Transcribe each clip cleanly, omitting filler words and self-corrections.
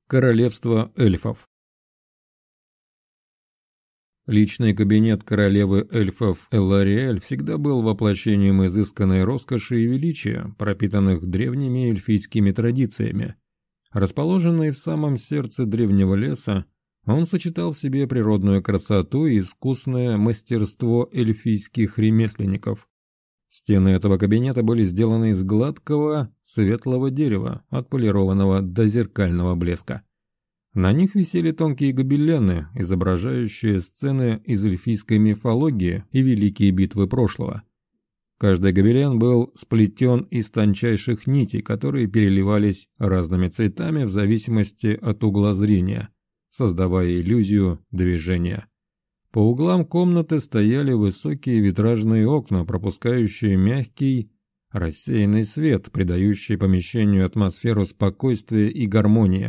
Королевство эльфов. Личный кабинет королевы эльфов Эллариэль всегда был воплощением изысканной роскоши и величия, пропитанных древними эльфийскими традициями. Расположенный в самом сердце древнего леса, он сочетал в себе природную красоту и искусное мастерство эльфийских ремесленников. Стены этого кабинета были сделаны из гладкого, светлого дерева, отполированного до зеркального блеска. На них висели тонкие гобелены, изображающие сцены из эльфийской мифологии и великие битвы прошлого. Каждый гобелен был сплетен из тончайших нитей, которые переливались разными цветами в зависимости от угла зрения, создавая иллюзию движения. По углам комнаты стояли высокие витражные окна, пропускающие мягкий, рассеянный свет, придающий помещению атмосферу спокойствия и гармонии.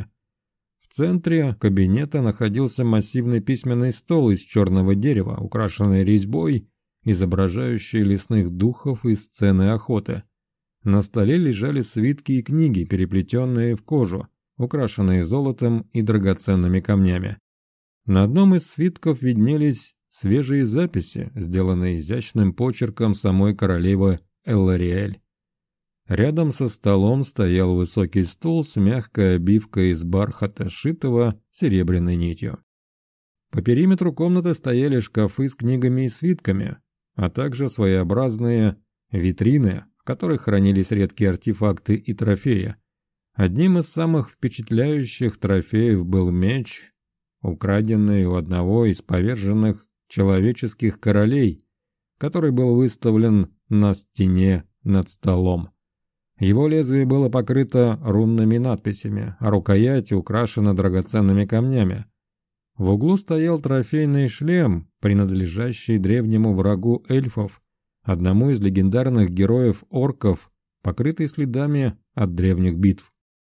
В центре кабинета находился массивный письменный стол из черного дерева, украшенный резьбой, изображающей лесных духов и сцены охоты. На столе лежали свитки и книги, переплетенные в кожу, украшенные золотом и драгоценными камнями. На одном из свитков виднелись свежие записи, сделанные изящным почерком самой королевы Эллариэль. Рядом со столом стоял высокий стул с мягкой обивкой из бархата, сшитого серебряной нитью. По периметру комнаты стояли шкафы с книгами и свитками, а также своеобразные витрины, в которых хранились редкие артефакты и трофеи. Одним из самых впечатляющих трофеев был меч, украденный у одного из поверженных человеческих королей, который был выставлен на стене над столом. Его лезвие было покрыто рунными надписями, а рукоять украшена драгоценными камнями. В углу стоял трофейный шлем, принадлежащий древнему врагу эльфов, одному из легендарных героев-орков, покрытый следами от древних битв.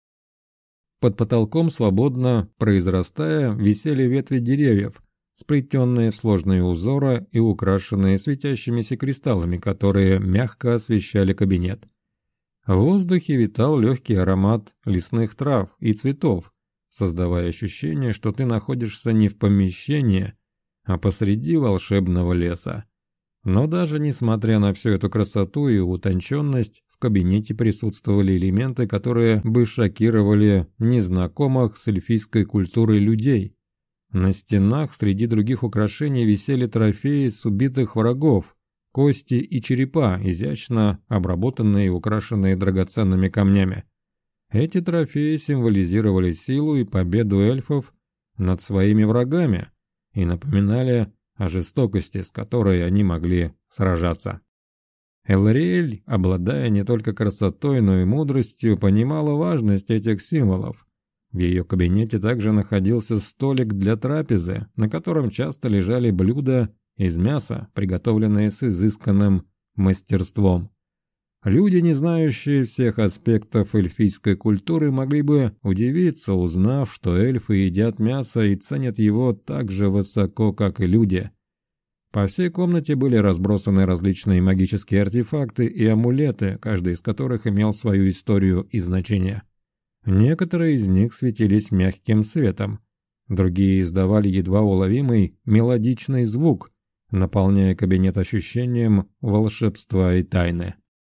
Под потолком, свободно произрастая, висели ветви деревьев, сплетенные в сложные узоры и украшенные светящимися кристаллами, которые мягко освещали кабинет. В воздухе витал легкий аромат лесных трав и цветов, создавая ощущение, что ты находишься не в помещении, а посреди волшебного леса. Но даже несмотря на всю эту красоту и утонченность, в кабинете присутствовали элементы, которые бы шокировали незнакомых с эльфийской культурой людей. На стенах среди других украшений висели трофеи с убитых врагов, кости и черепа, изящно обработанные и украшенные драгоценными камнями. Эти трофеи символизировали силу и победу эльфов над своими врагами и напоминали о жестокости, с которой они могли сражаться. Эллариэль, обладая не только красотой, но и мудростью, понимала важность этих символов. В ее кабинете также находился столик для трапезы, на котором часто лежали блюда из мяса, приготовленные с изысканным мастерством. Люди, не знающие всех аспектов эльфийской культуры, могли бы удивиться, узнав, что эльфы едят мясо и ценят его так же высоко, как и люди. По всей комнате были разбросаны различные магические артефакты и амулеты, каждый из которых имел свою историю и значение. Некоторые из них светились мягким светом, другие издавали едва уловимый мелодичный звук, наполняя кабинет ощущением волшебства и тайны.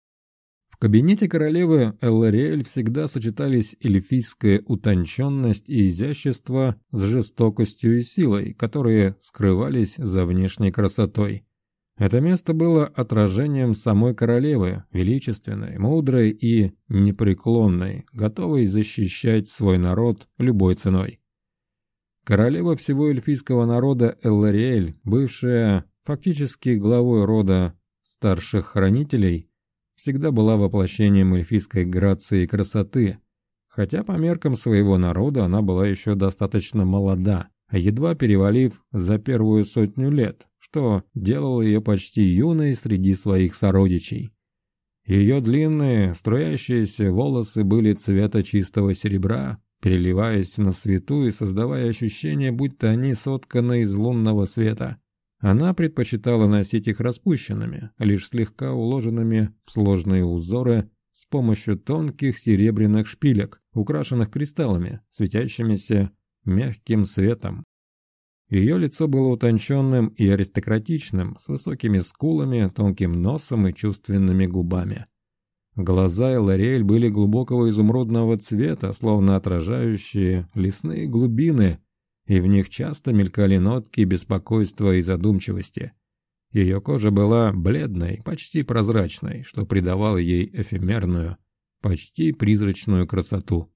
В кабинете королевы Эллариэль всегда сочетались эльфийская утонченность и изящество с жестокостью и силой, которые скрывались за внешней красотой. Это место было отражением самой королевы, величественной, мудрой и непреклонной, готовой защищать свой народ любой ценой. Королева всего эльфийского народа Эллариэль, бывшая фактически главой рода старших хранителей, всегда была воплощением эльфийской грации и красоты, хотя по меркам своего народа она была еще достаточно молода, едва перевалив за первую 100 лет, что делало ее почти юной среди своих сородичей. Ее длинные, струящиеся волосы были цвета чистого серебра, переливаясь на свету и создавая ощущение, будто они сотканы из лунного света. Она предпочитала носить их распущенными, лишь слегка уложенными в сложные узоры с помощью тонких серебряных шпилек, украшенных кристаллами, светящимися мягким светом. Ее лицо было утонченным и аристократичным, с высокими скулами, тонким носом и чувственными губами. Глаза Элариэль были глубокого изумрудного цвета, словно отражающие лесные глубины, и в них часто мелькали нотки беспокойства и задумчивости. Ее кожа была бледной, почти прозрачной, что придавало ей эфемерную, почти призрачную красоту.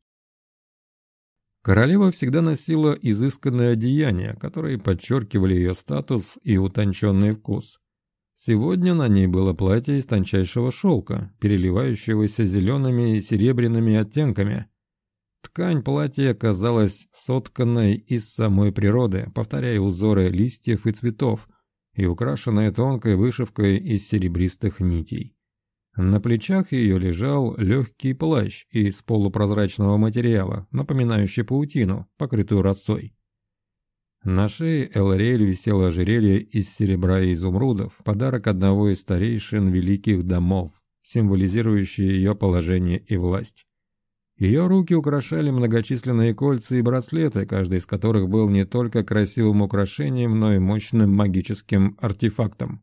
Королева всегда носила изысканные одеяния, которые подчеркивали ее статус и утонченный вкус. Сегодня на ней было платье из тончайшего шелка, переливающегося зелеными и серебряными оттенками. Ткань платья казалась сотканной из самой природы, повторяя узоры листьев и цветов, и украшенная тонкой вышивкой из серебристых нитей. На плечах ее лежал легкий плащ из полупрозрачного материала, напоминающий паутину, покрытую росой. На шее Элариэль висело ожерелье из серебра и изумрудов, подарок одного из старейшин великих домов, символизирующий ее положение и власть. Ее руки украшали многочисленные кольца и браслеты, каждый из которых был не только красивым украшением, но и мощным магическим артефактом.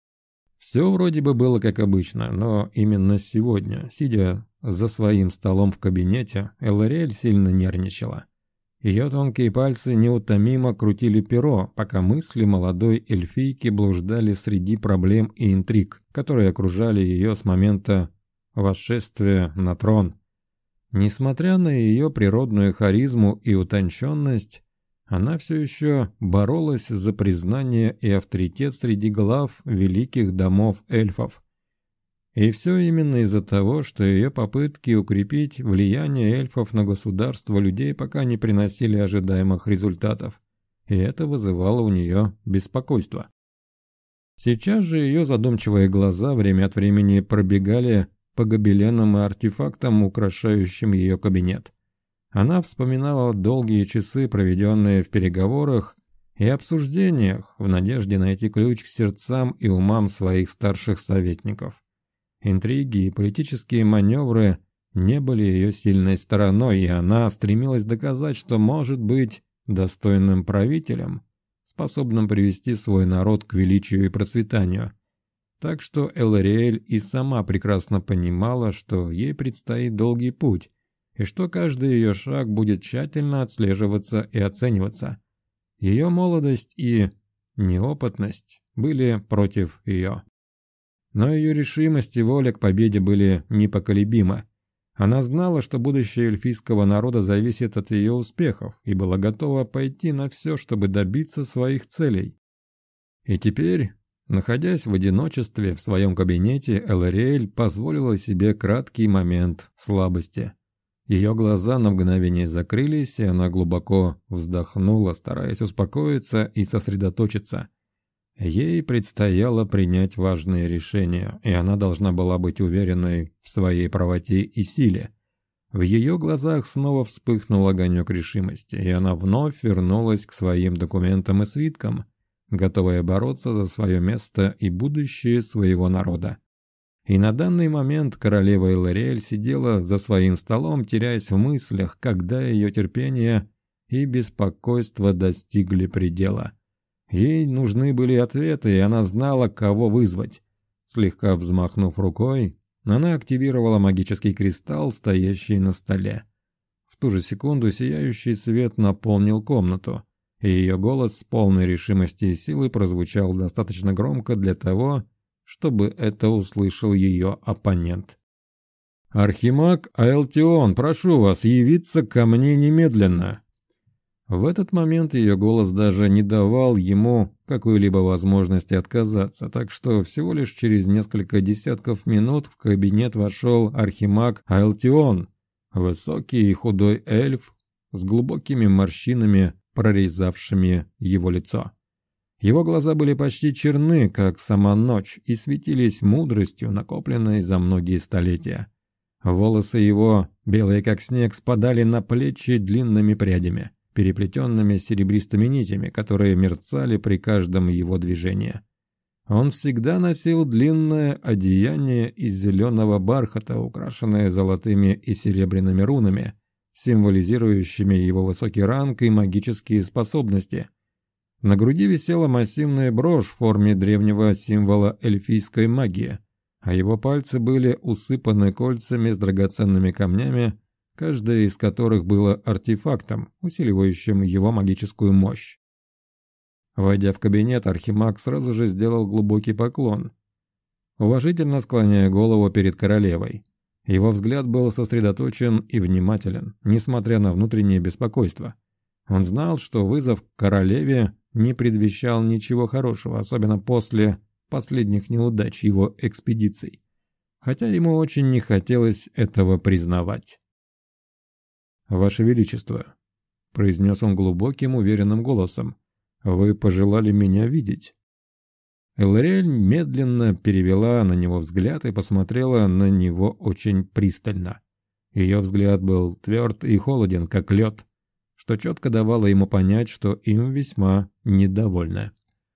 Все вроде бы было как обычно, но именно сегодня, сидя за своим столом в кабинете, Элариэль сильно нервничала. Ее тонкие пальцы неутомимо крутили перо, пока мысли молодой эльфийки блуждали среди проблем и интриг, которые окружали ее с момента восшествия на трон. Несмотря на ее природную харизму и утонченность, она все еще боролась за признание и авторитет среди глав великих домов эльфов. И все именно из-за того, что ее попытки укрепить влияние эльфов на государство людей пока не приносили ожидаемых результатов, и это вызывало у нее беспокойство. Сейчас же ее задумчивые глаза время от времени пробегали по гобеленам и артефактам, украшающим ее кабинет. Она вспоминала долгие часы, проведенные в переговорах и обсуждениях, в надежде найти ключ к сердцам и умам своих старших советников. Интриги и политические маневры не были ее сильной стороной, и она стремилась доказать, что может быть достойным правителем, способным привести свой народ к величию и процветанию. Так что Элариэль и сама прекрасно понимала, что ей предстоит долгий путь, и что каждый ее шаг будет тщательно отслеживаться и оцениваться. Ее молодость и неопытность были против ее. Но ее решимость и воля к победе были непоколебимы. Она знала, что будущее эльфийского народа зависит от ее успехов, и была готова пойти на все, чтобы добиться своих целей. И теперь, находясь в одиночестве в своем кабинете, Элариэль позволила себе краткий момент слабости. Ее глаза на мгновение закрылись, и она глубоко вздохнула, стараясь успокоиться и сосредоточиться. Ей предстояло принять важные решения, и она должна была быть уверенной в своей правоте и силе. В ее глазах снова вспыхнул огонек решимости, и она вновь вернулась к своим документам и свиткам, готовая бороться за свое место и будущее своего народа. И на данный момент королева Элариэль сидела за своим столом, теряясь в мыслях, когда ее терпение и беспокойство достигли предела. Ей нужны были ответы, и она знала, кого вызвать. Слегка взмахнув рукой, она активировала магический кристалл, стоящий на столе. В ту же секунду сияющий свет наполнил комнату, и ее голос с полной решимости и силой прозвучал достаточно громко для того, чтобы это услышал ее оппонент. «Архимаг Аэлтион, прошу вас явиться ко мне немедленно!» В этот момент ее голос даже не давал ему какой-либо возможности отказаться, так что всего лишь через несколько десятков минут в кабинет вошел архимаг Аэлтион, высокий и худой эльф с глубокими морщинами, прорезавшими его лицо. Его глаза были почти черны, как сама ночь, и светились мудростью, накопленной за многие столетия. Волосы его, белые как снег, спадали на плечи длинными прядями, переплетенными серебристыми нитями, которые мерцали при каждом его движении. Он всегда носил длинное одеяние из зеленого бархата, украшенное золотыми и серебряными рунами, символизирующими его высокий ранг и магические способности. На груди висела массивная брошь в форме древнего символа эльфийской магии, а его пальцы были усыпаны кольцами с драгоценными камнями, каждое из которых было артефактом, усиливающим его магическую мощь. Войдя в кабинет, Архимаг сразу же сделал глубокий поклон, уважительно склоняя голову перед королевой. Его взгляд был сосредоточен и внимателен, несмотря на внутреннее беспокойство. Он знал, что вызов к королеве не предвещал ничего хорошего, особенно после последних неудач его экспедиций, хотя ему очень не хотелось этого признавать. «Ваше Величество», — произнес он глубоким, уверенным голосом, — «вы пожелали меня видеть». Элариэль медленно перевела на него взгляд и посмотрела на него очень пристально. Ее взгляд был тверд и холоден, как лед, что четко давало ему понять, что им весьма недовольны.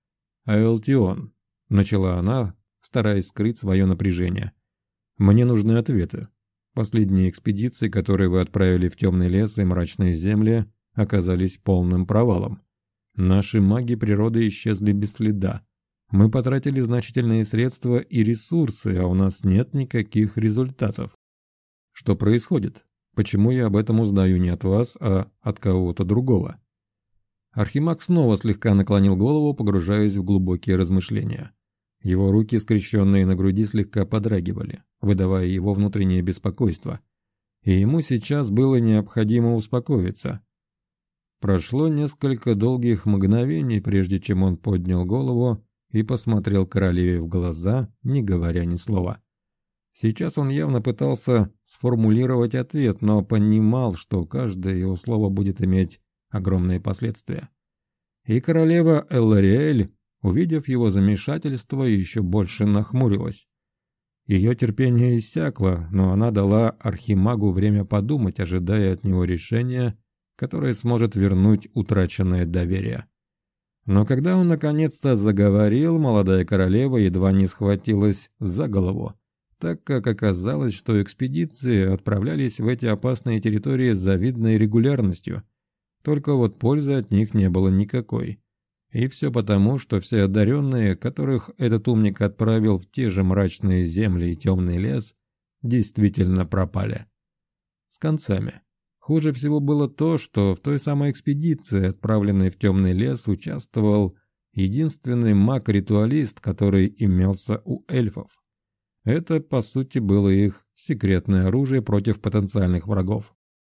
«Аэлтион», — начала она, стараясь скрыть свое напряжение, — «мне нужны ответы. Последние экспедиции, которые вы отправили в темный лес и мрачные земли, оказались полным провалом. Наши маги природы исчезли без следа. Мы потратили значительные средства и ресурсы, а у нас нет никаких результатов. Что происходит? Почему я об этом узнаю не от вас, а от кого-то другого?» Архимаг снова слегка наклонил голову, погружаясь в глубокие размышления. Его руки, скрещенные на груди, слегка подрагивали, выдавая его внутреннее беспокойство. И ему сейчас было необходимо успокоиться. Прошло несколько долгих мгновений, прежде чем он поднял голову и посмотрел королеве в глаза, не говоря ни слова. Сейчас он явно пытался сформулировать ответ, но понимал, что каждое его слово будет иметь огромные последствия. И королева Элариэль, увидев его замешательство, еще больше нахмурилась. Ее терпение иссякло, но она дала Архимагу время подумать, ожидая от него решения, которое сможет вернуть утраченное доверие. Но когда он наконец-то заговорил, молодая королева едва не схватилась за голову, так как оказалось, что экспедиции отправлялись в эти опасные территории с завидной регулярностью, только вот пользы от них не было никакой. И все потому, что все одаренные, которых этот умник отправил в те же мрачные земли и темный лес, действительно пропали. С концами. Хуже всего было то, что в той самой экспедиции, отправленной в темный лес, участвовал единственный маг-ритуалист, который имелся у эльфов. Это, по сути, было их секретное оружие против потенциальных врагов.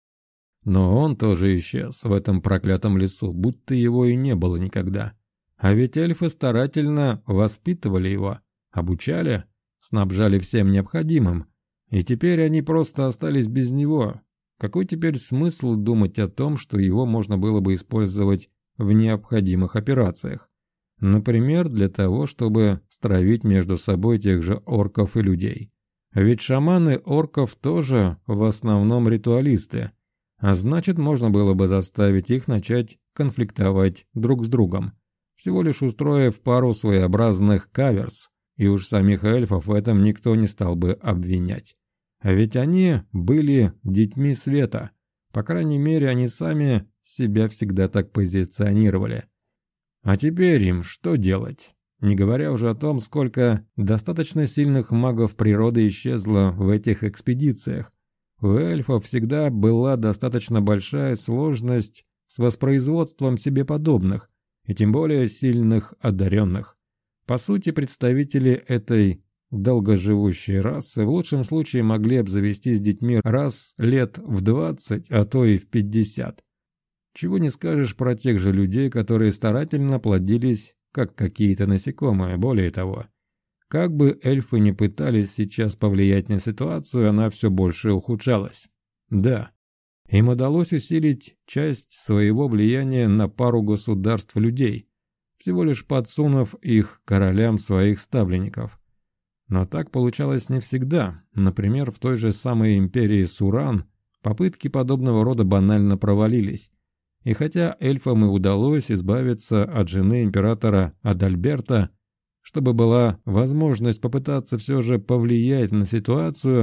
Но он тоже исчез в этом проклятом лесу, будто его и не было никогда. А ведь эльфы старательно воспитывали его, обучали, снабжали всем необходимым, и теперь они просто остались без него. Какой теперь смысл думать о том, что его можно было бы использовать в необходимых операциях? Например, для того, чтобы стравить между собой тех же орков и людей. Ведь шаманы орков тоже в основном ритуалисты, а значит, можно было бы заставить их начать конфликтовать друг с другом, всего лишь устроив пару своеобразных каверс, и уж самих эльфов в этом никто не стал бы обвинять. А ведь они были детьми света, по крайней мере, они сами себя всегда так позиционировали. А теперь им что делать? Не говоря уже о том, сколько достаточно сильных магов природы исчезло в этих экспедициях. У эльфов всегда была достаточно большая сложность с воспроизводством себе подобных, и тем более сильных одаренных. По сути, представители этой долгоживущей расы в лучшем случае могли обзавестись детьми раз лет в 20, а то и в 50. Чего не скажешь про тех же людей, которые старательно плодились, как какие-то насекомые. Более того, как бы эльфы ни пытались сейчас повлиять на ситуацию, она все больше ухудшалась. Да, им удалось усилить часть своего влияния на пару государств людей, всего лишь подсунув их королям своих ставленников. Но так получалось не всегда. Например, в той же самой империи Суран попытки подобного рода банально провалились. И хотя эльфам и удалось избавиться от жены императора Адальберта, чтобы была возможность попытаться все же повлиять на ситуацию,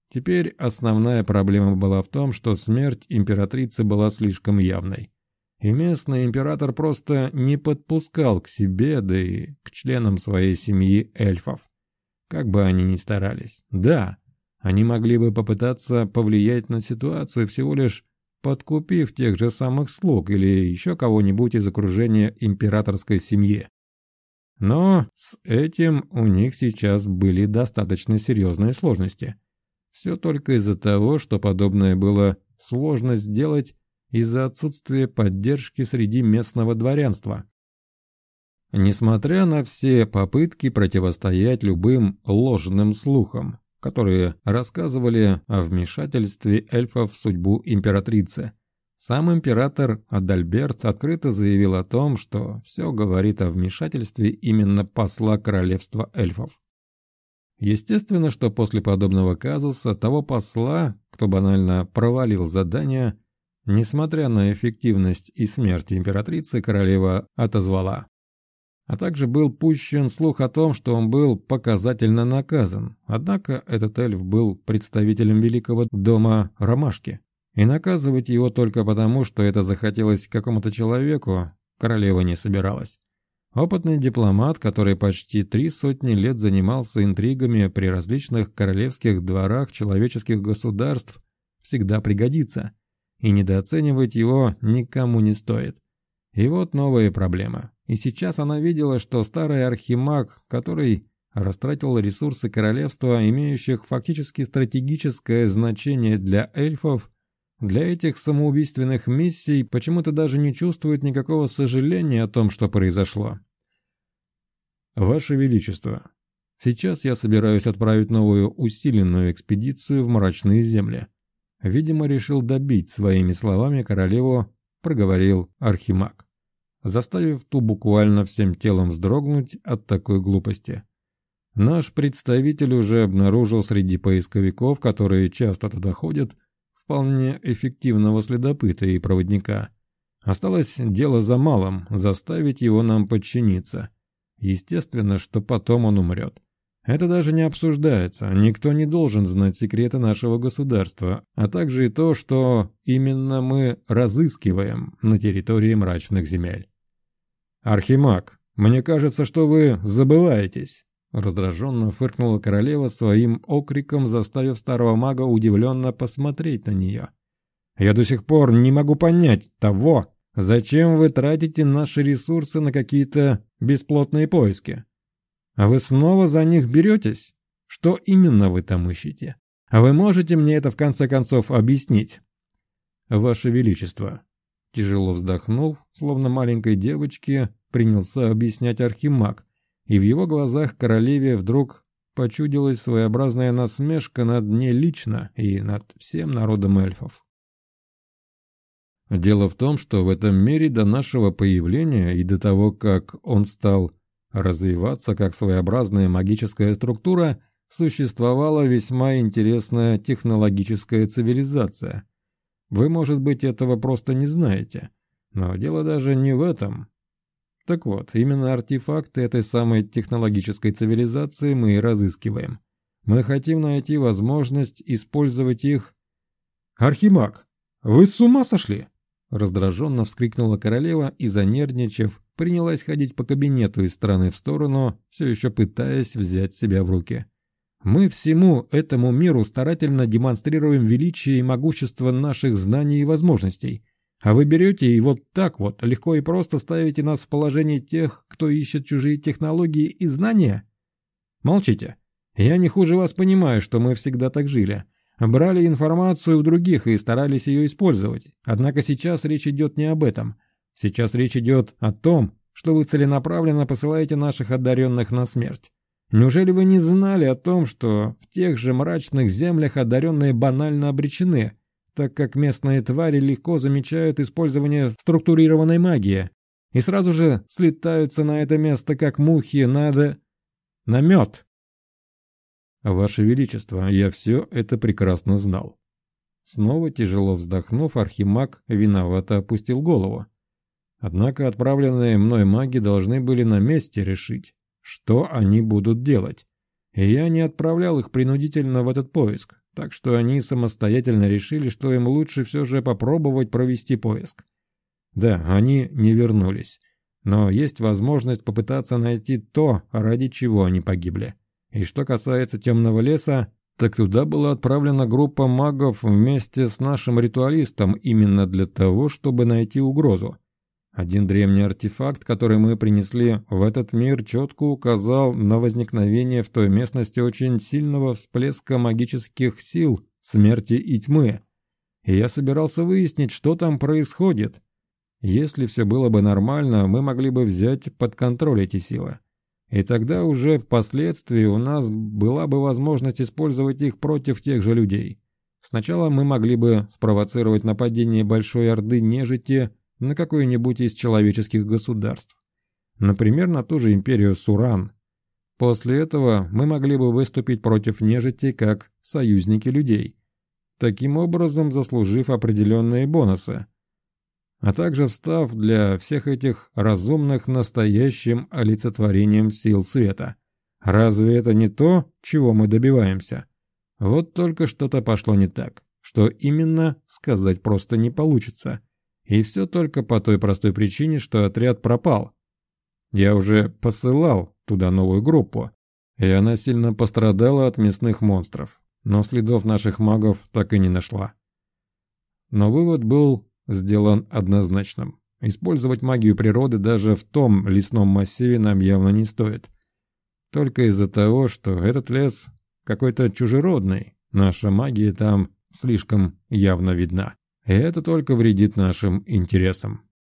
Теперь основная проблема была в том, что смерть императрицы была слишком явной. И местный император просто не подпускал к себе, да и к членам своей семьи эльфов. Как бы они ни старались. Да, они могли бы попытаться повлиять на ситуацию, всего лишь подкупив тех же самых слуг или еще кого-нибудь из окружения императорской семьи. Но с этим у них сейчас были достаточно серьезные сложности. Все только из-за того, что подобное было сложно сделать из-за отсутствия поддержки среди местного дворянства. Несмотря на все попытки противостоять любым ложным слухам, которые рассказывали о вмешательстве эльфов в судьбу императрицы, сам император Адальберт открыто заявил о том, что все говорит о вмешательстве именно посла королевства эльфов. Естественно, что после подобного казуса того посла, кто банально провалил задание, несмотря на эффективность и смерть императрицы, королева отозвала. А также был пущен слух о том, что он был показательно наказан. Однако этот эльф был представителем великого дома Ромашки. И наказывать его только потому, что это захотелось какому-то человеку, королева не собиралась. Опытный дипломат, который почти 300 лет занимался интригами при различных королевских дворах человеческих государств, всегда пригодится. И недооценивать его никому не стоит. И вот новая проблема. И сейчас она видела, что старый архимаг, который растратил ресурсы королевства, имеющих фактически стратегическое значение для эльфов, для этих самоубийственных миссий почему-то даже не чувствует никакого сожаления о том, что произошло. «Ваше Величество, сейчас я собираюсь отправить новую усиленную экспедицию в мрачные земли». Видимо, решил добить своими словами королеву, проговорил архимаг, заставив ту буквально всем телом вздрогнуть от такой глупости. Наш представитель уже обнаружил среди поисковиков, которые часто туда ходят, вполне эффективного следопыта и проводника. Осталось дело за малым – заставить его нам подчиниться. Естественно, что потом он умрет. Это даже не обсуждается, никто не должен знать секреты нашего государства, а также и то, что именно мы разыскиваем на территории мрачных земель. «Архимаг, мне кажется, что вы забываетесь», — раздраженно фыркнула королева своим окриком, заставив старого мага удивленно посмотреть на нее. «Я до сих пор не могу понять того, зачем вы тратите наши ресурсы на какие-то бесплотные поиски. А вы снова за них беретесь? Что именно вы там ищете? А вы можете мне это в конце концов объяснить?» «Ваше Величество», тяжело вздохнув, словно маленькой девочке, принялся объяснять архимаг, и в его глазах королеве вдруг почудилась своеобразная насмешка над ней лично и над всем народом эльфов. Дело в том, что в этом мире до нашего появления и до того, как он стал развиваться как своеобразная магическая структура, существовала весьма интересная технологическая цивилизация. Вы, может быть, этого просто не знаете, но дело даже не в этом. Так вот, именно артефакты этой самой технологической цивилизации мы и разыскиваем. Мы хотим найти возможность использовать их... «Архимаг, вы с ума сошли?» Раздраженно вскрикнула королева и, занервничав, принялась ходить по кабинету из стороны в сторону, все еще пытаясь взять себя в руки. «Мы всему этому миру старательно демонстрируем величие и могущество наших знаний и возможностей, а вы берете и вот так вот легко и просто ставите нас в положение тех, кто ищет чужие технологии и знания? Молчите. Я не хуже вас понимаю, что мы всегда так жили. Брали информацию у других и старались ее использовать. Однако сейчас речь идет не об этом. Сейчас речь идет о том, что вы целенаправленно посылаете наших одаренных на смерть. Неужели вы не знали о том, что в тех же мрачных землях одаренные банально обречены, так как местные твари легко замечают использование структурированной магии и сразу же слетаются на это место, как мухи на мед? «Ваше Величество, я все это прекрасно знал». Снова тяжело вздохнув, архимаг виновато опустил голову. Однако отправленные мной маги должны были на месте решить, что они будут делать. И я не отправлял их принудительно в этот поиск. так что они самостоятельно решили, что им лучше все же попробовать провести поиск. Да, они не вернулись, но есть возможность попытаться найти то, ради чего они погибли. И что касается темного леса, так туда была отправлена группа магов вместе с нашим ритуалистом именно для того, чтобы найти угрозу. Один древний артефакт, который мы принесли в этот мир, четко указал на возникновение в той местности очень сильного всплеска магических сил, смерти и тьмы. И я собирался выяснить, что там происходит. Если все было бы нормально, мы могли бы взять под контроль эти силы. И тогда уже впоследствии у нас была бы возможность использовать их против тех же людей. Сначала мы могли бы спровоцировать нападение большой орды нежити на какое-нибудь из человеческих государств. Например, на ту же империю Суран. После этого мы могли бы выступить против нежити как союзники людей, таким образом заслужив определенные бонусы, а также встав для всех этих разумных настоящим олицетворением сил света. Разве это не то, чего мы добиваемся? Вот только что-то пошло не так. Что именно, сказать просто не получится. И все только по той простой причине, что отряд пропал. Я уже посылал туда новую группу, и она сильно пострадала от мясных монстров, но следов наших магов так и не нашла. Но вывод был сделан однозначным. Использовать магию природы даже в том лесном массиве нам явно не стоит. Только из-за того, что этот лес какой-то чужеродный, наша магия там слишком явно видна. И это только вредит нашим интересам.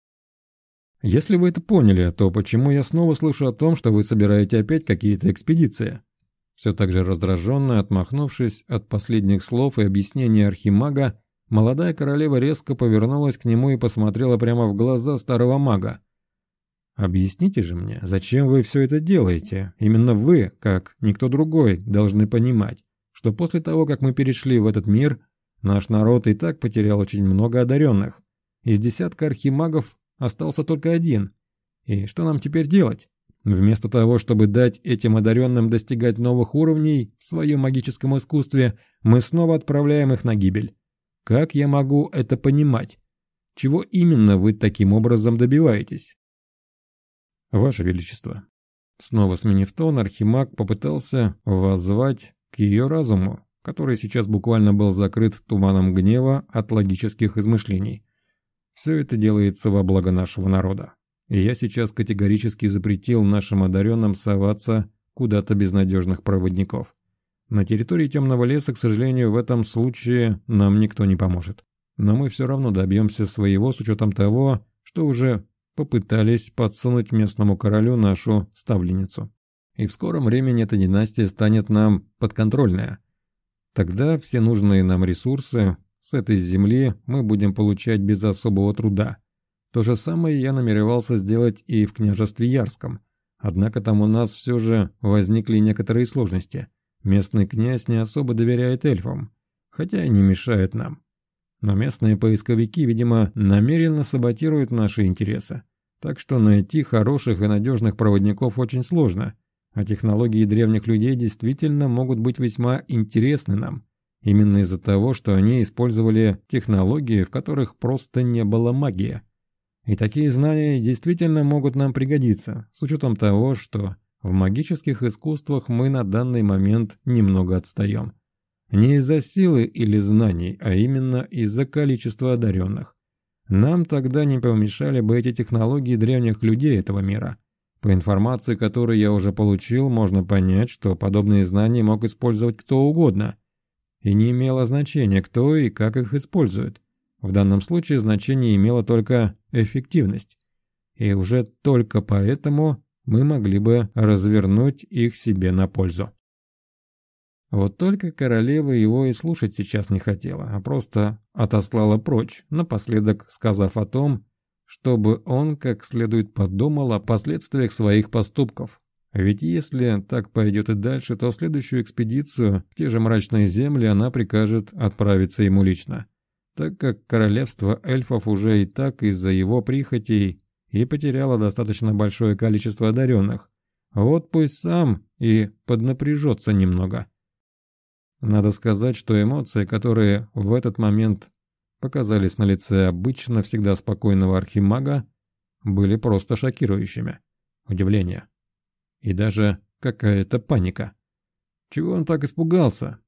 Если вы это поняли, то почему я снова слышу о том, что вы собираете опять какие-то экспедиции? Все так же раздраженно, отмахнувшись от последних слов и объяснений архимага, молодая королева резко повернулась к нему и посмотрела прямо в глаза старого мага. «Объясните же мне, зачем вы все это делаете? Именно вы, как никто другой, должны понимать, что после того, как мы перешли в этот мир, наш народ и так потерял очень много одаренных. Из десятка архимагов остался только один. И что нам теперь делать? Вместо того, чтобы дать этим одаренным достигать новых уровней в своем магическом искусстве, мы снова отправляем их на гибель. Как я могу это понимать? Чего именно вы таким образом добиваетесь?» «Ваше Величество». Снова сменив тон, архимаг попытался воззвать к ее разуму, который сейчас буквально был закрыт туманом гнева от логических измышлений. Все это делается во благо нашего народа. И я сейчас категорически запретил нашим одаренным соваться куда-то без надежных проводников. На территории темного леса, к сожалению, в этом случае нам никто не поможет. Но мы все равно добьемся своего с учетом того, что уже попытались подсунуть местному королю нашу ставленницу. И в скором времени эта династия станет нам подконтрольная. Тогда все нужные нам ресурсы с этой земли мы будем получать без особого труда. То же самое я намеревался сделать и в княжестве Ярском. Однако там у нас все же возникли некоторые сложности. Местный князь не особо доверяет эльфам, хотя и не мешает нам. Но местные поисковики, видимо, намеренно саботируют наши интересы. Так что найти хороших и надежных проводников очень сложно. А технологии древних людей действительно могут быть весьма интересны нам. Именно из-за того, что они использовали технологии, в которых просто не было магии. И такие знания действительно могут нам пригодиться, с учетом того, что в магических искусствах мы на данный момент немного отстаем. Не из-за силы или знаний, а именно из-за количества одаренных. Нам тогда не помешали бы эти технологии древних людей этого мира. По информации, которую я уже получил, можно понять, что подобные знания мог использовать кто угодно. И не имело значения, кто и как их использует. В данном случае значение имела только эффективность. И уже только поэтому мы могли бы развернуть их себе на пользу. Вот только королева его и слушать сейчас не хотела, а просто отослала прочь, напоследок сказав о том, чтобы он как следует подумал о последствиях своих поступков. Ведь если так пойдет и дальше, то в следующую экспедицию в те же мрачные земли она прикажет отправиться ему лично, так как королевство эльфов уже и так из-за его прихотей и потеряло достаточно большое количество одаренных. Вот пусть сам и поднапряжется немного. Надо сказать, что эмоции, которые в этот момент показались на лице обычно всегда спокойного архимага, были просто шокирующими. Удивление. И даже какая-то паника. Чего он так испугался?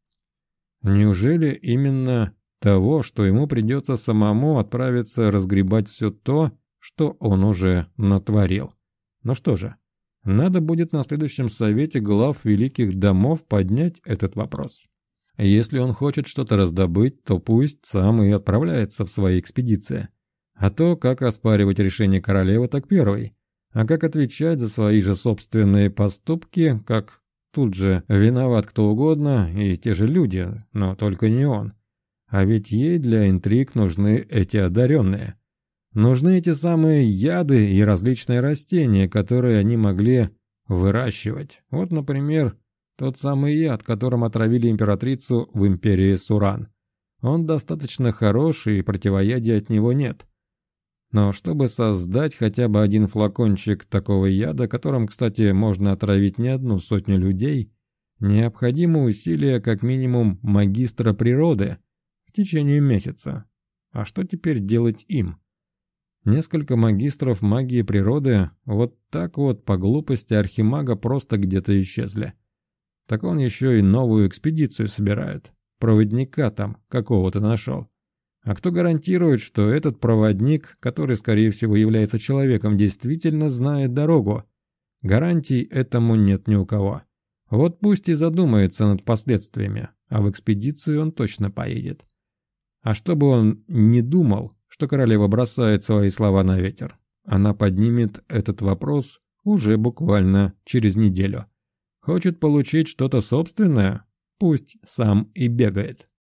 Неужели именно того, что ему придется самому отправиться разгребать все то, что он уже натворил? Ну что же, надо будет на следующем совете глав великих домов поднять этот вопрос. Если он хочет что-то раздобыть, то пусть сам и отправляется в свои экспедиции. А то, как оспаривать решение королевы, так первый. А как отвечать за свои же собственные поступки, как тут же виноват кто угодно и те же люди, но только не он. А ведь ей для интриг нужны эти одаренные. Нужны эти самые яды и различные растения, которые они могли выращивать. Вот, например, тот самый яд, которым отравили императрицу в империи Суран. Он достаточно хороший, и противоядия от него нет. Но чтобы создать хотя бы один флакончик такого яда, которым, кстати, можно отравить не одну сотню людей, необходимо усилия как минимум магистра природы в течение месяца. А что теперь делать им? Несколько магистров магии природы вот так вот по глупости архимага просто где-то исчезли. Так он еще и новую экспедицию собирает. Проводника там какого-то нашел. А кто гарантирует, что этот проводник, который, скорее всего, является человеком, действительно знает дорогу? Гарантий этому нет ни у кого. Вот пусть и задумается над последствиями, а в экспедицию он точно поедет. А чтобы он не думал, что королева бросает свои слова на ветер, она поднимет этот вопрос уже буквально через неделю. Хочет получить что-то собственное? Пусть сам и бегает.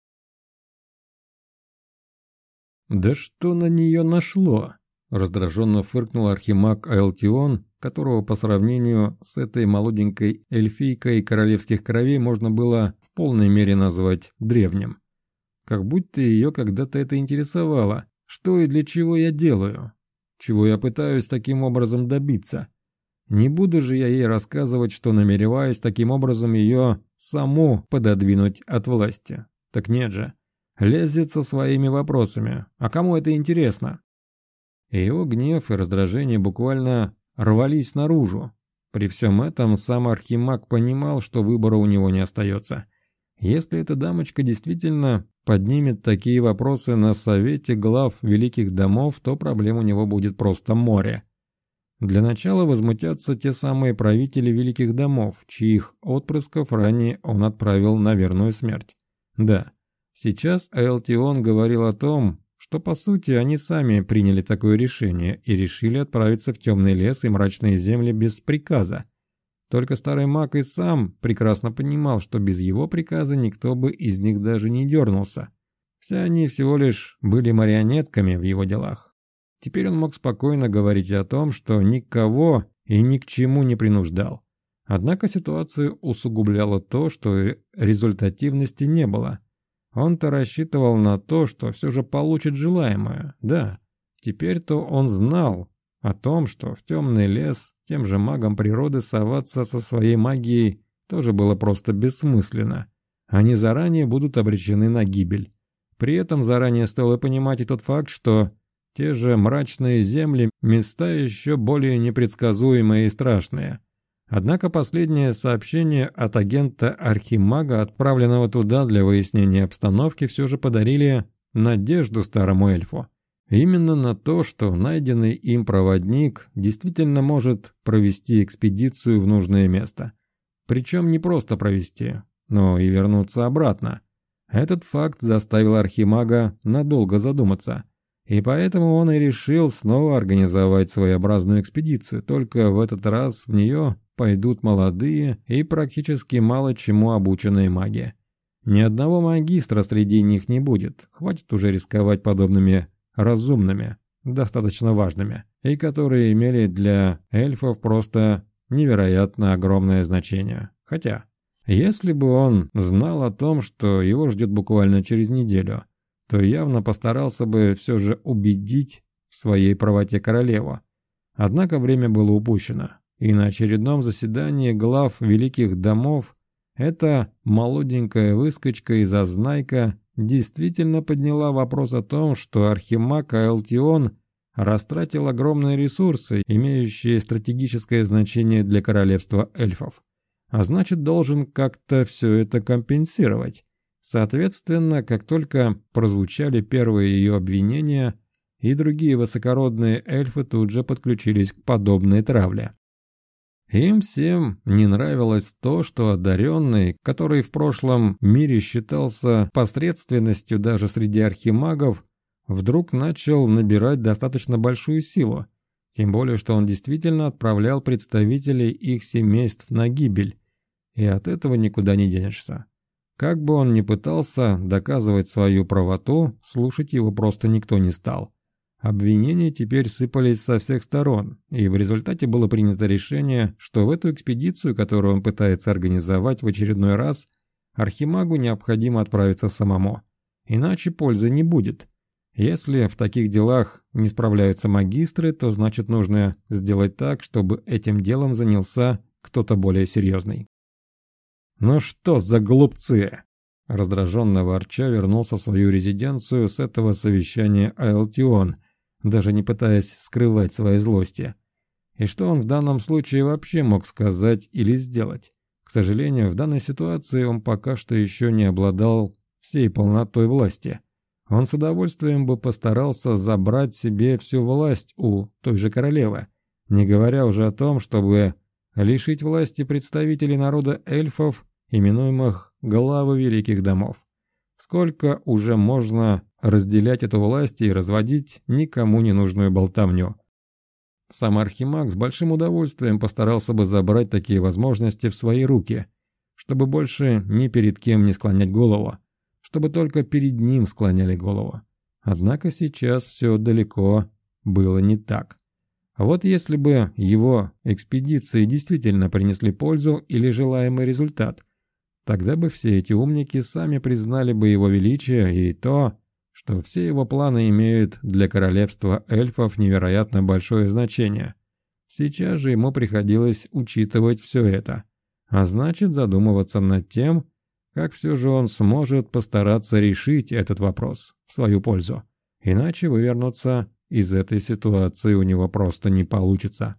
«Да что на нее нашло?» – раздраженно фыркнул архимаг Аэлтион, которого по сравнению с этой молоденькой эльфийкой королевских кровей можно было в полной мере назвать древним. Как будто ее когда-то это интересовало, что и для чего я делаю, чего я пытаюсь таким образом добиться. Не буду же я ей рассказывать, что намереваюсь таким образом ее саму пододвинуть от власти. Так нет же. Лезет со своими вопросами. А кому это интересно? И его гнев и раздражение буквально рвались наружу. При всем этом сам архимаг понимал, что выбора у него не остается. Если эта дамочка действительно поднимет такие вопросы на совете глав великих домов, то проблем у него будет просто море. Для начала возмутятся те самые правители великих домов, чьих отпрысков ранее он отправил на верную смерть. Да. Сейчас Аэлтион говорил о том, что по сути они сами приняли такое решение и решили отправиться в темный лес и мрачные земли без приказа. Только старый маг и сам прекрасно понимал, что без его приказа никто бы из них даже не дернулся. Все они всего лишь были марионетками в его делах. Теперь он мог спокойно говорить о том, что никого и ни к чему не принуждал. Однако ситуацию усугубляло то, что результативности не было. Он-то рассчитывал на то, что все же получит желаемое. Да, теперь-то он знал о том, что в темный лес тем же магам природы соваться со своей магией тоже было просто бессмысленно. Они заранее будут обречены на гибель. При этом заранее стоило понимать и тот факт, что те же мрачные земли – места еще более непредсказуемые и страшные. Однако последнее сообщение от агента Архимага, отправленного туда для выяснения обстановки, все же подарили надежду старому эльфу. Именно на то, что найденный им проводник действительно может провести экспедицию в нужное место. Причем не просто провести, но и вернуться обратно. Этот факт заставил Архимага надолго задуматься. И поэтому он и решил снова организовать своеобразную экспедицию, только в этот раз в нее пойдут молодые и практически мало чему обученные маги. Ни одного магистра среди них не будет, хватит уже рисковать подобными разумными, достаточно важными, и которые имели для эльфов просто невероятно огромное значение. Хотя, если бы он знал о том, что его ждет буквально через неделю, то явно постарался бы все же убедить в своей правоте королеву. Однако время было упущено, и на очередном заседании глав великих домов Эта молоденькая выскочка и зазнайка действительно подняла вопрос о том, что архимаг Аэлтион растратил огромные ресурсы, имеющие стратегическое значение для королевства эльфов. А значит, должен как-то все это компенсировать. Соответственно, как только прозвучали первые ее обвинения, и другие высокородные эльфы тут же подключились к подобной травле. Им всем не нравилось то, что одаренный, который в прошлом мире считался посредственностью даже среди архимагов, вдруг начал набирать достаточно большую силу, тем более что он действительно отправлял представителей их семейств на гибель, и от этого никуда не денешься. Как бы он ни пытался доказывать свою правоту, слушать его просто никто не стал. Обвинения теперь сыпались со всех сторон, и в результате было принято решение, что в эту экспедицию, которую он пытается организовать в очередной раз, архимагу необходимо отправиться самому. Иначе пользы не будет. Если в таких делах не справляются магистры, то значит нужно сделать так, чтобы этим делом занялся кто-то более серьезный. «Ну что за глупцы!» Раздраженно ворча вернулся в свою резиденцию с этого совещания Аэлтион, даже не пытаясь скрывать своей злости. И что он в данном случае вообще мог сказать или сделать? К сожалению, в данной ситуации он пока что еще не обладал всей полнотой власти. Он с удовольствием бы постарался забрать себе всю власть у той же королевы, не говоря уже о том, чтобы лишить власти представителей народа эльфов, именуемых главы великих домов. Сколько уже можно разделять эту власть и разводить никому не нужную болтовню? Сам архимаг с большим удовольствием постарался бы забрать такие возможности в свои руки, чтобы больше ни перед кем не склонять голову, чтобы только перед ним склоняли голову. Однако сейчас все далеко было не так. Вот если бы его экспедиции действительно принесли пользу или желаемый результат, тогда бы все эти умники сами признали бы его величие и то, что все его планы имеют для королевства эльфов невероятно большое значение. Сейчас же ему приходилось учитывать все это, а значит задумываться над тем, как все же он сможет постараться решить этот вопрос в свою пользу. Иначе вывернуться из этой ситуации у него просто не получится.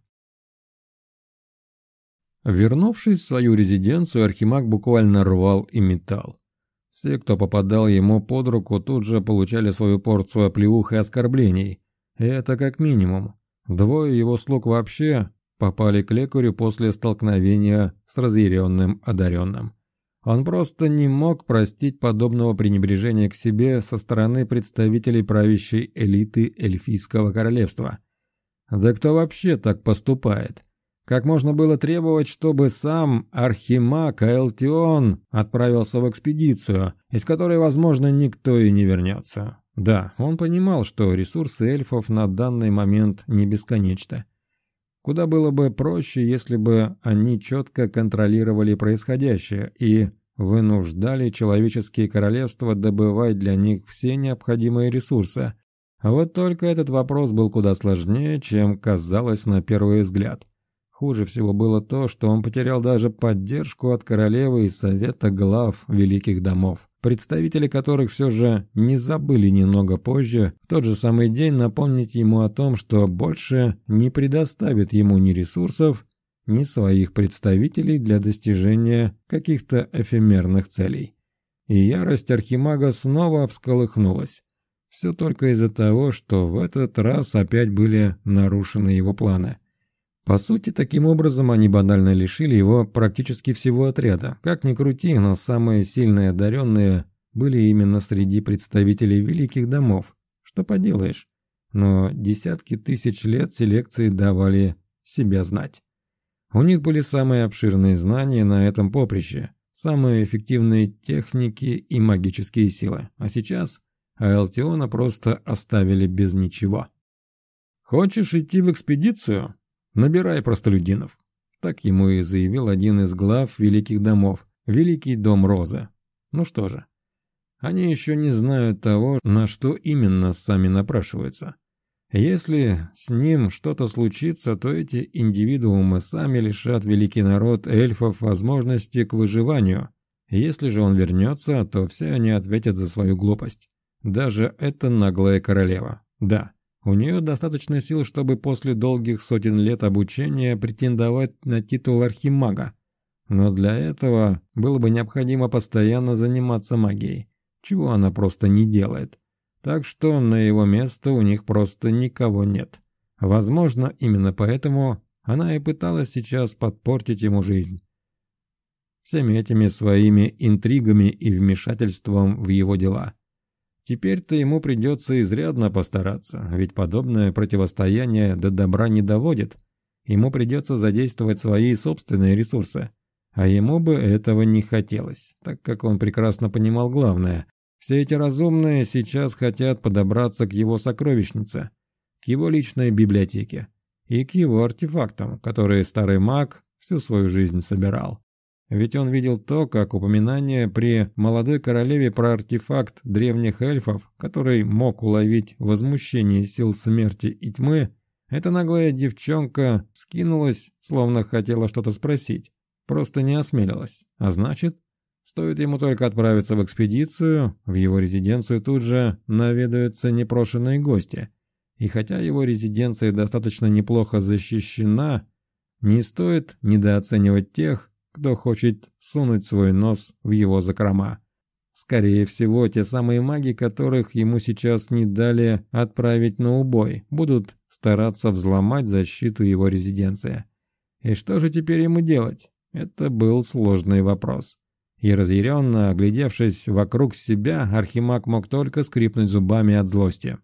Вернувшись в свою резиденцию, архимаг буквально рвал и метал. Все, кто попадал ему под руку, тут же получали свою порцию оплеух и оскорблений. И это как минимум. Двое его слуг вообще попали к лекарю после столкновения с разъяренным одаренным. Он просто не мог простить подобного пренебрежения к себе со стороны представителей правящей элиты эльфийского королевства. Да кто вообще так поступает? Как можно было требовать, чтобы сам архимаг Аэлтион отправился в экспедицию, из которой, возможно, никто и не вернется? Да, он понимал, что ресурсы эльфов на данный момент не бесконечны. Куда было бы проще, если бы они четко контролировали происходящее и вынуждали человеческие королевства добывать для них все необходимые ресурсы. А вот только этот вопрос был куда сложнее, чем казалось на первый взгляд. Хуже всего было то, что он потерял даже поддержку от королевы и совета глав великих домов, представители которых все же не забыли немного позже, в тот же самый день, напомнить ему о том, что больше не предоставит ему ни ресурсов, ни своих представителей для достижения каких-то эфемерных целей. И ярость архимага снова всколыхнулась. Все только из-за того, что в этот раз опять были нарушены его планы. По сути, таким образом они банально лишили его практически всего отряда. Как ни крути, но самые сильные одаренные были именно среди представителей великих домов. Что поделаешь? Но десятки тысяч лет селекции давали себя знать. У них были самые обширные знания на этом поприще, самые эффективные техники и магические силы. А сейчас Аэлтиона просто оставили без ничего. «Хочешь идти в экспедицию? Набирай простолюдинов», — так ему и заявил один из глав великих домов, Великий дом Розы. Ну что же, они еще не знают того, на что именно сами напрашиваются. Если с ним что-то случится, то эти индивидуумы сами лишат великий народ эльфов возможности к выживанию. Если же он вернется, то все они ответят за свою глупость. Даже эта наглая королева. Да, у нее достаточно сил, чтобы после долгих сотен лет обучения претендовать на титул архимага. Но для этого было бы необходимо постоянно заниматься магией, чего она просто не делает. Так что на его место у них просто никого нет. Возможно, именно поэтому она и пыталась сейчас подпортить ему жизнь. Всеми этими своими интригами и вмешательством в его дела. Теперь-то ему придется изрядно постараться, ведь подобное противостояние до добра не доводит. Ему придется задействовать свои собственные ресурсы. А ему бы этого не хотелось, так как он прекрасно понимал главное. Все эти разумные сейчас хотят подобраться к его сокровищнице, к его личной библиотеке и к его артефактам, которые старый маг всю свою жизнь собирал. Ведь он видел то, как упоминание при молодой королеве про артефакт древних эльфов, который мог уловить возмущение сил смерти и тьмы, эта наглая девчонка скинулась, словно хотела что-то спросить, просто не осмелилась, а значит... Стоит ему только отправиться в экспедицию, в его резиденцию тут же наведаются непрошенные гости. И хотя его резиденция достаточно неплохо защищена, не стоит недооценивать тех, кто хочет сунуть свой нос в его закрома. Скорее всего, те самые маги, которых ему сейчас не дали отправить на убой, будут стараться взломать защиту его резиденции. И что же теперь ему делать? Это был сложный вопрос. И разъяренно, оглядевшись вокруг себя, архимаг мог только скрипнуть зубами от злости.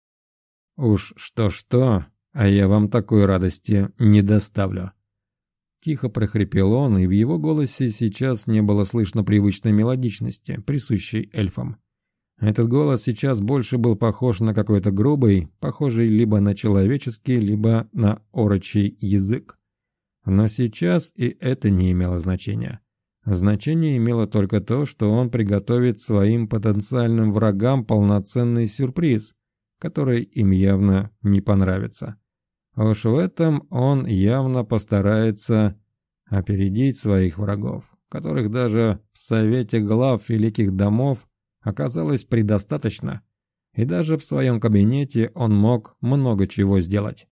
«Уж что-что, а я вам такой радости не доставлю». Тихо прохрипел он, и в его голосе сейчас не было слышно привычной мелодичности, присущей эльфам. Этот голос сейчас больше был похож на какой-то грубый, похожий либо на человеческий, либо на орочий язык. Но сейчас и это не имело значения. Значение имело только то, что он приготовит своим потенциальным врагам полноценный сюрприз, который им явно не понравится. Уж в этом он явно постарается опередить своих врагов, которых даже в Совете глав великих домов оказалось предостаточно, и даже в своем кабинете он мог много чего сделать.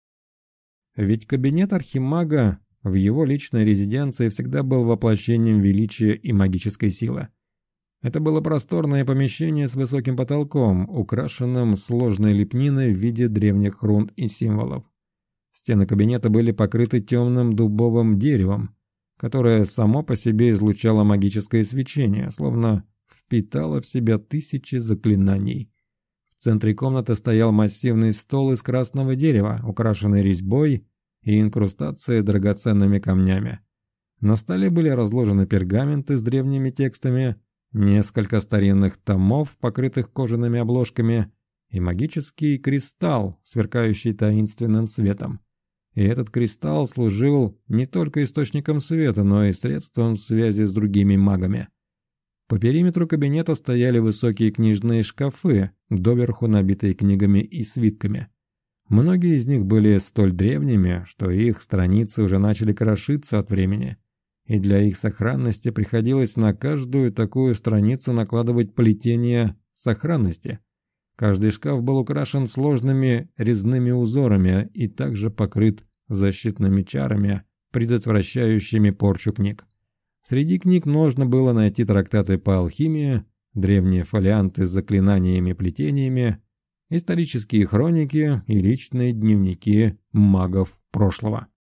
Ведь кабинет архимага в его личной резиденции всегда был воплощением величия и магической силы. Это было просторное помещение с высоким потолком, украшенным сложной лепниной в виде древних рун и символов. Стены кабинета были покрыты темным дубовым деревом, которое само по себе излучало магическое свечение, словно впитало в себя тысячи заклинаний. В центре комнаты стоял массивный стол из красного дерева, украшенный резьбой и инкрустацией драгоценными камнями. На столе были разложены пергаменты с древними текстами, несколько старинных томов, покрытых кожаными обложками, и магический кристалл, сверкающий таинственным светом. И этот кристалл служил не только источником света, но и средством связи с другими магами. По периметру кабинета стояли высокие книжные шкафы, доверху набитые книгами и свитками. Многие из них были столь древними, что их страницы уже начали крошиться от времени, и для их сохранности приходилось на каждую такую страницу накладывать плетение сохранности. Каждый шкаф был украшен сложными резными узорами и также покрыт защитными чарами, предотвращающими порчу книг. Среди книг можно было найти трактаты по алхимии, древние фолианты с заклинаниями и плетениями, исторические хроники и личные дневники магов прошлого.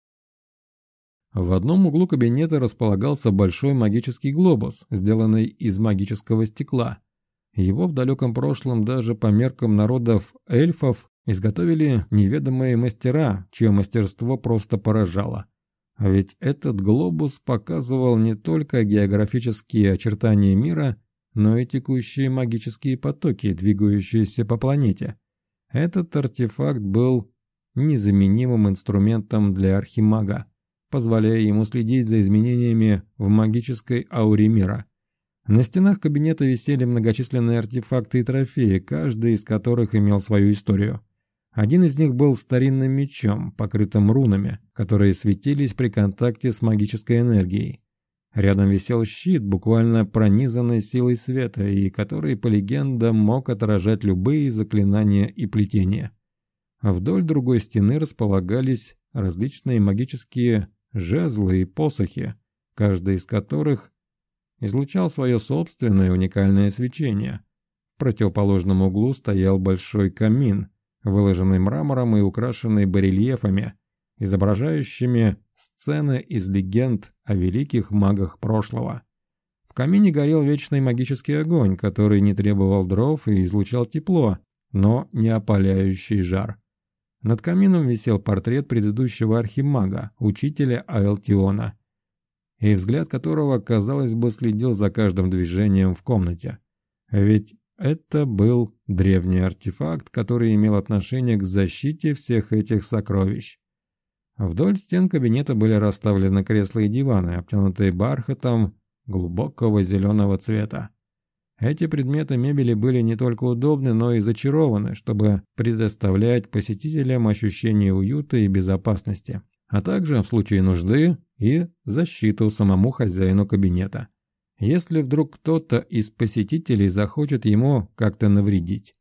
В одном углу кабинета располагался большой магический глобус, сделанный из магического стекла. Его в далеком прошлом даже по меркам народов эльфов изготовили неведомые мастера, чье мастерство просто поражало. А ведь этот глобус показывал не только географические очертания мира, но и текущие магические потоки, двигающиеся по планете. Этот артефакт был незаменимым инструментом для архимага, позволяя ему следить за изменениями в магической ауре мира. На стенах кабинета висели многочисленные артефакты и трофеи, каждый из которых имел свою историю. Один из них был старинным мечом, покрытым рунами, которые светились при контакте с магической энергией. Рядом висел щит, буквально пронизанный силой света, и который, по легендам, мог отражать любые заклинания и плетения. А вдоль другой стены располагались различные магические жезлы и посохи, каждый из которых излучал свое собственное уникальное свечение. В противоположном углу стоял большой камин, выложенный мрамором и украшенный барельефами, изображающими сцены из легенд о великих магах прошлого. В камине горел вечный магический огонь, который не требовал дров и излучал тепло, но не опаляющий жар. Над камином висел портрет предыдущего архимага, учителя Аэлтиона, и взгляд которого, казалось бы, следил за каждым движением в комнате. Ведь это был древний артефакт, который имел отношение к защите всех этих сокровищ. Вдоль стен кабинета были расставлены кресла и диваны, обтянутые бархатом глубокого зеленого цвета. Эти предметы мебели были не только удобны, но и зачарованы, чтобы предоставлять посетителям ощущение уюта и безопасности, а также, в случае нужды, и защиту самому хозяину кабинета, если вдруг кто-то из посетителей захочет ему как-то навредить.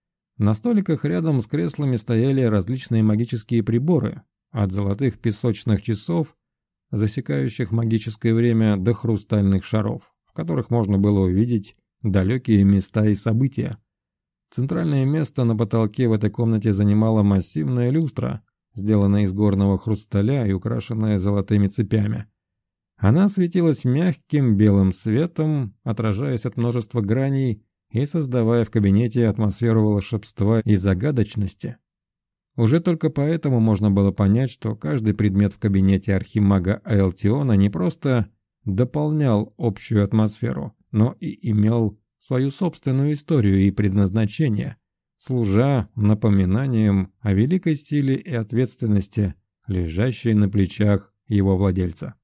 На столиках рядом с креслами стояли различные магические приборы, от золотых песочных часов, засекающих магическое время, до хрустальных шаров, в которых можно было увидеть далекие места и события. Центральное место на потолке в этой комнате занимала массивная люстра, сделанная из горного хрусталя и украшенная золотыми цепями. Она светилась мягким белым светом, отражаясь от множества граней и создавая в кабинете атмосферу волшебства и загадочности. Уже только поэтому можно было понять, что каждый предмет в кабинете архимага Аэлтиона не просто дополнял общую атмосферу, но и имел свою собственную историю и предназначение, служа напоминанием о великой силе и ответственности, лежащей на плечах его владельца.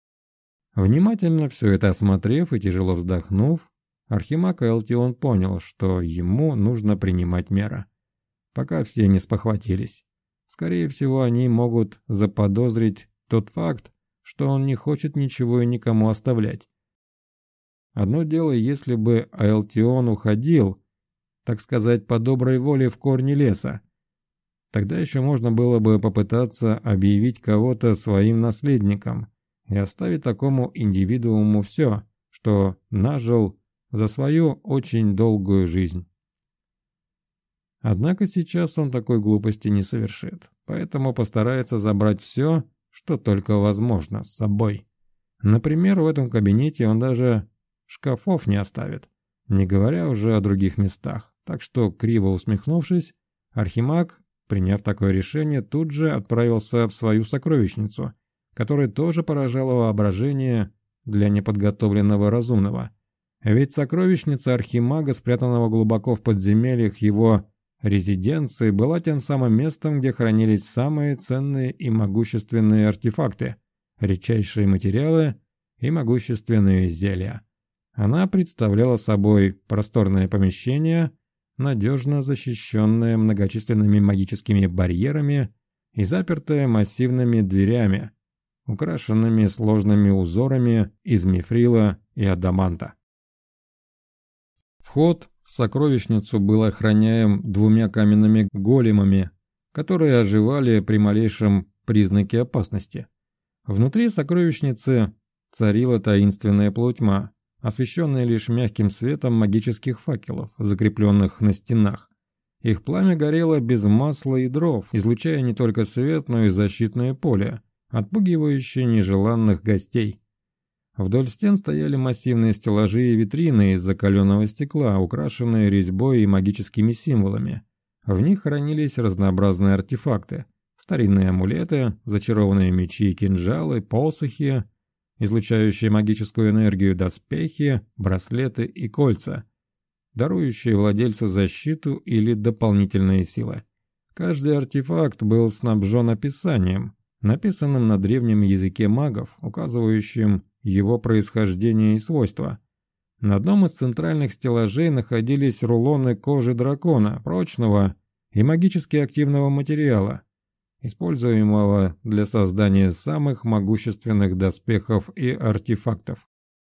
Внимательно все это осмотрев и тяжело вздохнув, архимаг Аэлтион понял, что ему нужно принимать меры, пока все не спохватились. Скорее всего, они могут заподозрить тот факт, что он не хочет ничего и никому оставлять. Одно дело, если бы Аэлтион уходил, так сказать, по доброй воле в корни леса. Тогда еще можно было бы попытаться объявить кого-то своим наследником и оставить такому индивидууму все, что нажил за свою очень долгую жизнь. Однако сейчас он такой глупости не совершит, поэтому постарается забрать все, что только возможно, с собой. Например, в этом кабинете он даже шкафов не оставит, не говоря уже о других местах. Так что, криво усмехнувшись, архимаг, приняв такое решение, тут же отправился в свою сокровищницу, которая тоже поражала воображение для неподготовленного разумного. Ведь сокровищница архимага, спрятанного глубоко в подземельях его резиденции, была тем самым местом, где хранились самые ценные и могущественные артефакты, редчайшие материалы и могущественные зелья. Она представляла собой просторное помещение, надежно защищенное многочисленными магическими барьерами и запертое массивными дверями, украшенными сложными узорами из мифрила и адаманта. Вход в сокровищницу был охраняем двумя каменными големами, которые оживали при малейшем признаке опасности. Внутри сокровищницы царила таинственная полутьма, освещенная лишь мягким светом магических факелов, закрепленных на стенах. Их пламя горело без масла и дров, излучая не только свет, но и защитное поле, отпугивающее нежеланных гостей. Вдоль стен стояли массивные стеллажи и витрины из закаленного стекла, украшенные резьбой и магическими символами. В них хранились разнообразные артефакты, старинные амулеты, зачарованные мечи и кинжалы, посохи, излучающие магическую энергию, доспехи, браслеты и кольца, дарующие владельцу защиту или дополнительные силы. Каждый артефакт был снабжен описанием, написанным на древнем языке магов, указывающим его происхождение и свойства. На одном из центральных стеллажей находились рулоны кожи дракона, прочного и магически активного материала, используемого для создания самых могущественных доспехов и артефактов.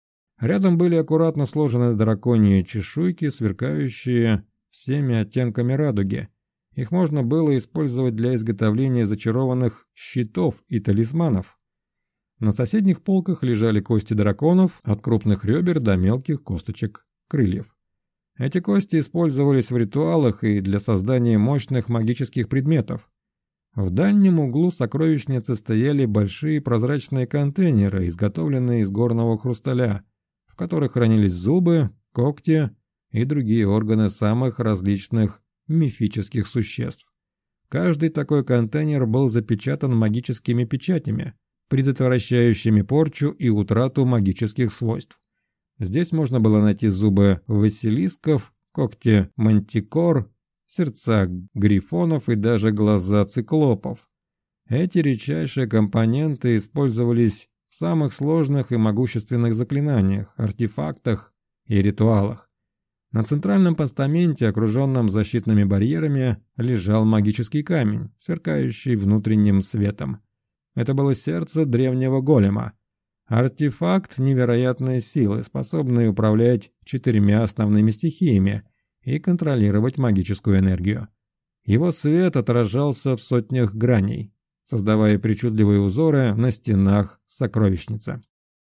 Рядом были аккуратно сложены драконьи чешуйки, сверкающие всеми оттенками радуги. Их можно было использовать для изготовления зачарованных щитов и талисманов. На соседних полках лежали кости драконов, от крупных ребер до мелких косточек крыльев. Эти кости использовались в ритуалах и для создания мощных магических предметов. В дальнем углу сокровищницы стояли большие прозрачные контейнеры, изготовленные из горного хрусталя, в которых хранились зубы, когти и другие органы самых различных мифических существ. Каждый такой контейнер был запечатан магическими печатями, предотвращающими порчу и утрату магических свойств. Здесь можно было найти зубы василисков, когти мантикор, сердца грифонов и даже глаза циклопов. Эти редчайшие компоненты использовались в самых сложных и могущественных заклинаниях, артефактах и ритуалах. На центральном постаменте, окруженном защитными барьерами, лежал магический камень, сверкающий внутренним светом. Это было сердце древнего голема. Артефакт невероятной силы, способный управлять 4 основными стихиями и контролировать магическую энергию. Его свет отражался в сотнях граней, создавая причудливые узоры на стенах сокровищницы.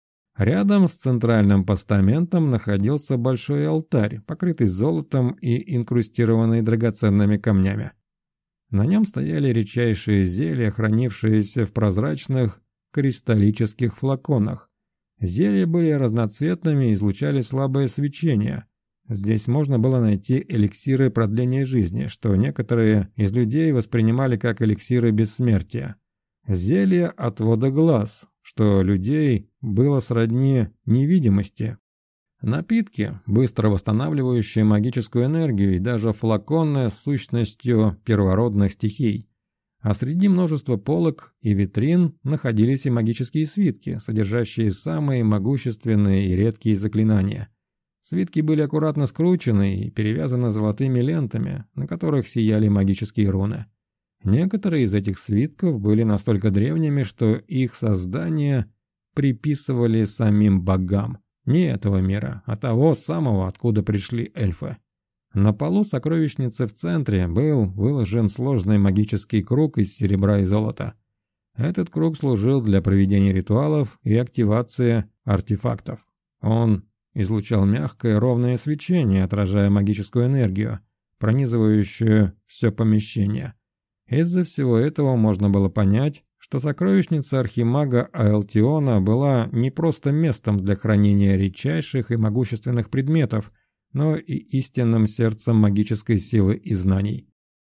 Рядом с центральным постаментом находился большой алтарь, покрытый золотом и инкрустированный драгоценными камнями. На нем стояли редчайшие зелья, хранившиеся в прозрачных кристаллических флаконах. Зелья были разноцветными и излучали слабое свечение. Здесь можно было найти эликсиры продления жизни, что некоторые из людей воспринимали как эликсиры бессмертия. Зелье отвода глаз, что людей было сродни невидимости. Напитки, быстро восстанавливающие магическую энергию, и даже флаконы с сущностью первородных стихий. А среди множества полок и витрин находились и магические свитки, содержащие самые могущественные и редкие заклинания. Свитки были аккуратно скручены и перевязаны золотыми лентами, на которых сияли магические руны. Некоторые из этих свитков были настолько древними, что их создание приписывали самим богам. Не этого мира, а того самого, откуда пришли эльфы. На полу сокровищницы в центре был выложен сложный магический круг из серебра и золота. Этот круг служил для проведения ритуалов и активации артефактов. Он излучал мягкое ровное свечение, отражая магическую энергию, пронизывающую все помещение. Из-за всего этого можно было понять, что сокровищница архимага Аэлтиона была не просто местом для хранения редчайших и могущественных предметов, но и истинным сердцем магической силы и знаний.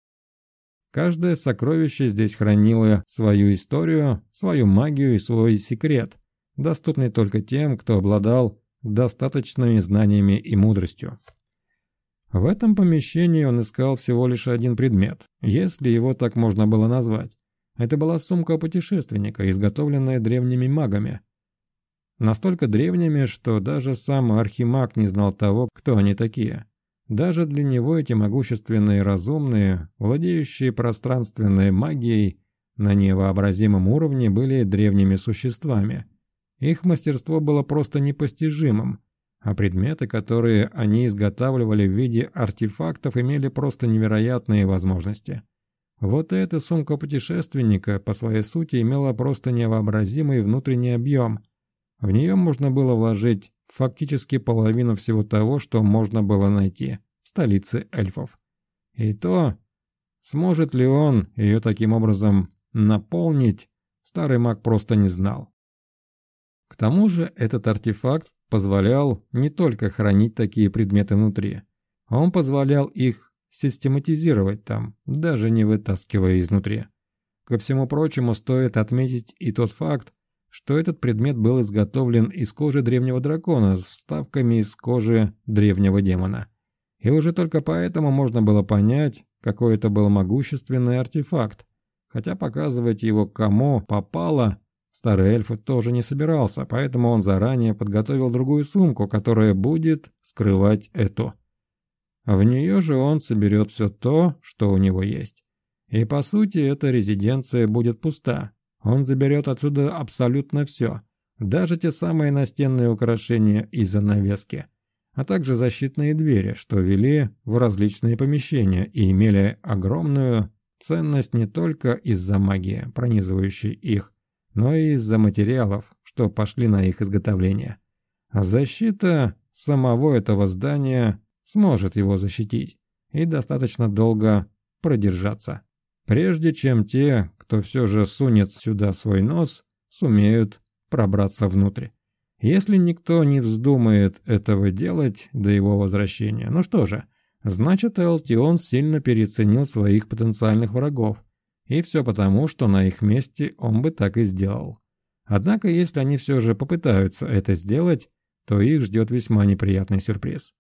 Каждое сокровище здесь хранило свою историю, свою магию и свой секрет, доступный только тем, кто обладал достаточными знаниями и мудростью. В этом помещении он искал всего лишь один предмет, если его так можно было назвать. Это была сумка путешественника, изготовленная древними магами. Настолько древними, что даже сам архимаг не знал того, кто они такие. Даже для него эти могущественные разумные, владеющие пространственной магией на невообразимом уровне, были древними существами. Их мастерство было просто непостижимым, а предметы, которые они изготавливали в виде артефактов, имели просто невероятные возможности. Вот эта сумка путешественника по своей сути имела просто невообразимый внутренний объем. В нее можно было вложить фактически половину всего того, что можно было найти в столице эльфов. И то, сможет ли он ее таким образом наполнить, старый маг просто не знал. К тому же этот артефакт позволял не только хранить такие предметы внутри, он позволял их систематизировать там, даже не вытаскивая изнутри. Ко всему прочему, стоит отметить и тот факт, что этот предмет был изготовлен из кожи древнего дракона с вставками из кожи древнего демона. И уже только поэтому можно было понять, какой это был могущественный артефакт, хотя показывать его кому попало старый эльф тоже не собирался, поэтому он заранее подготовил другую сумку, которая будет скрывать эту. В нее же он соберет все то, что у него есть. И по сути эта резиденция будет пуста. Он заберет отсюда абсолютно все, даже те самые настенные украшения и занавески, а также защитные двери, что вели в различные помещения и имели огромную ценность не только из-за магии, пронизывающей их, но и из-за материалов, что пошли на их изготовление. Защита самого этого здания сможет его защитить и достаточно долго продержаться, прежде чем те, кто все же сунет сюда свой нос, сумеют пробраться внутрь. Если никто не вздумает этого делать до его возвращения, ну что же, значит Элтион сильно переоценил своих потенциальных врагов, и все потому, что на их месте он бы так и сделал. Однако, если они все же попытаются это сделать, то их ждет весьма неприятный сюрприз.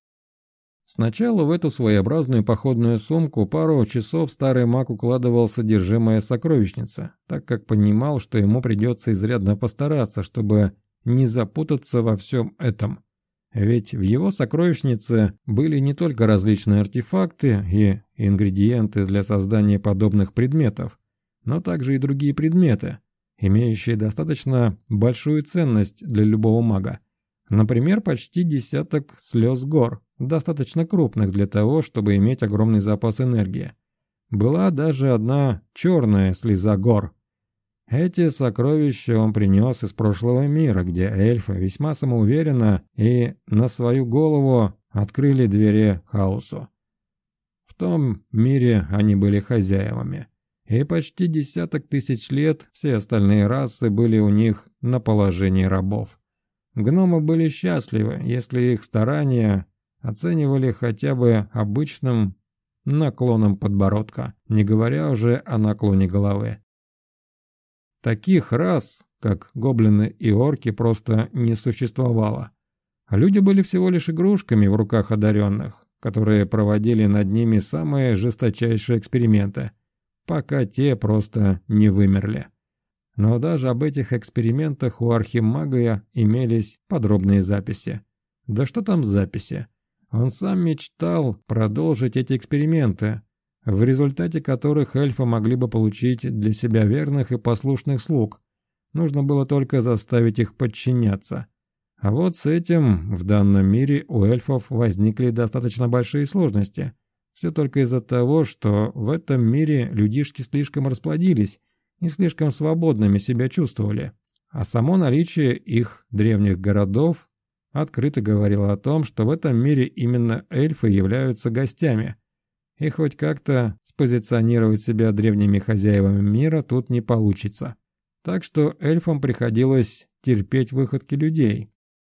Сначала в эту своеобразную походную сумку пару часов старый маг укладывал содержимое сокровищницы, так как понимал, что ему придется изрядно постараться, чтобы не запутаться во всем этом. Ведь в его сокровищнице были не только различные артефакты и ингредиенты для создания подобных предметов, но также и другие предметы, имеющие достаточно большую ценность для любого мага. Например, почти десяток слез гор, достаточно крупных для того, чтобы иметь огромный запас энергии. Была даже одна черная слеза гор. Эти сокровища он принес из прошлого мира, где эльфы весьма самоуверенно и на свою голову открыли двери хаосу. В том мире они были хозяевами, и почти десяток тысяч лет все остальные расы были у них на положении рабов. Гномы были счастливы, если их старания оценивали хотя бы обычным наклоном подбородка, не говоря уже о наклоне головы. Таких рас, как гоблины и орки, просто не существовало. Люди были всего лишь игрушками в руках одаренных, которые проводили над ними самые жесточайшие эксперименты, пока те просто не вымерли. Но даже об этих экспериментах у архимага имелись подробные записи. Да что там записи? Он сам мечтал продолжить эти эксперименты, в результате которых эльфы могли бы получить для себя верных и послушных слуг. Нужно было только заставить их подчиняться. А вот с этим в данном мире у эльфов возникли достаточно большие сложности. Все только из-за того, что в этом мире людишки слишком расплодились и слишком свободными себя чувствовали. А само наличие их древних городов открыто говорило о том, что в этом мире именно эльфы являются гостями. И хоть как-то спозиционировать себя древними хозяевами мира тут не получится. Так что эльфам приходилось терпеть выходки людей.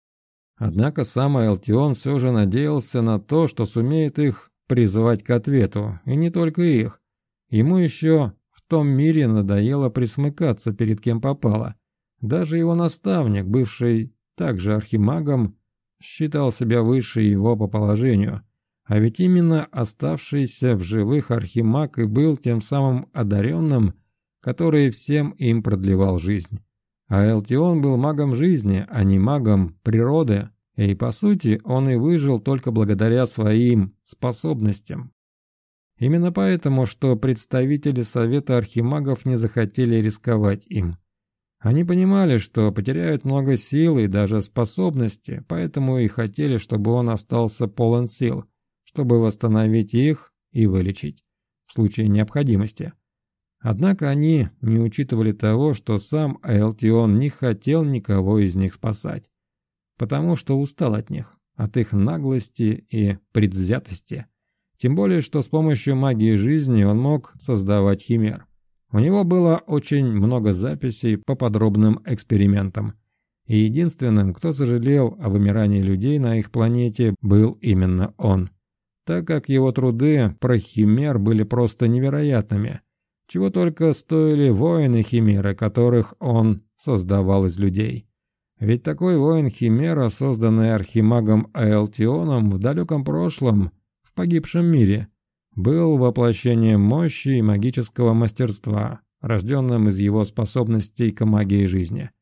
Однако сам Элтион все же надеялся на то, что сумеет их призвать к ответу, и не только их. Ему еще в том мире надоело присмыкаться перед кем попало. Даже его наставник, бывший также архимагом, считал себя выше его по положению. А ведь именно оставшийся в живых архимаг и был тем самым одаренным, который всем им продлевал жизнь. А Элтион был магом жизни, а не магом природы, и по сути он и выжил только благодаря своим способностям. Именно поэтому, что представители Совета Архимагов не захотели рисковать им. Они понимали, что потеряют много сил и даже способности, поэтому и хотели, чтобы он остался полон сил, чтобы восстановить их и вылечить в случае необходимости. Однако они не учитывали того, что сам Элтион не хотел никого из них спасать, потому что устал от них, от их наглости и предвзятости. Тем более, что с помощью магии жизни он мог создавать химер. У него было очень много записей по подробным экспериментам, и единственным, кто сожалел о вымирании людей на их планете, был именно он, так как его труды про химер были просто невероятными, чего только стоили воины-химеры, которых он создавал из людей. Ведь такой воин-химера, созданный архимагом Элтионом в далеком прошлом, в погибшем мире, был воплощением мощи и магического мастерства, рожденным из его способностей к магии жизни.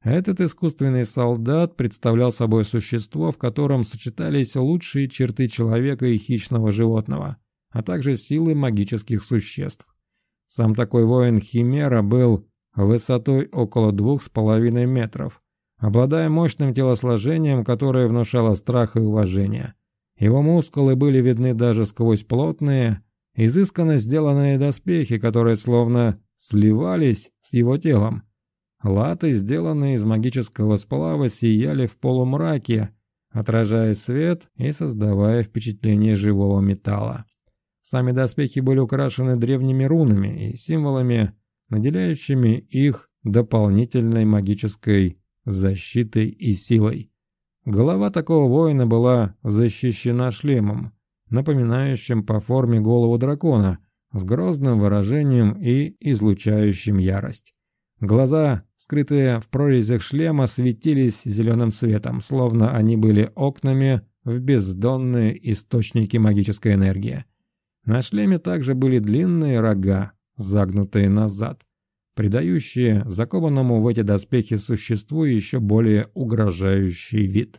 Этот искусственный солдат представлял собой существо, в котором сочетались лучшие черты человека и хищного животного, а также силы магических существ. Сам такой воин Химера был высотой около 2,5 метров, обладая мощным телосложением, которое внушало страх и уважение. Его мускулы были видны даже сквозь плотные, изысканно сделанные доспехи, которые словно сливались с его телом. Латы, сделанные из магического сплава, сияли в полумраке, отражая свет и создавая впечатление живого металла. Сами доспехи были украшены древними рунами и символами, наделяющими их дополнительной магической защитой и силой. Голова такого воина была защищена шлемом, напоминающим по форме голову дракона, с грозным выражением и излучающим ярость. Глаза, скрытые в прорезях шлема, светились зеленым светом, словно они были окнами в бездонные источники магической энергии. На шлеме также были длинные рога, загнутые назад, придающие закованному в эти доспехи существу еще более угрожающий вид.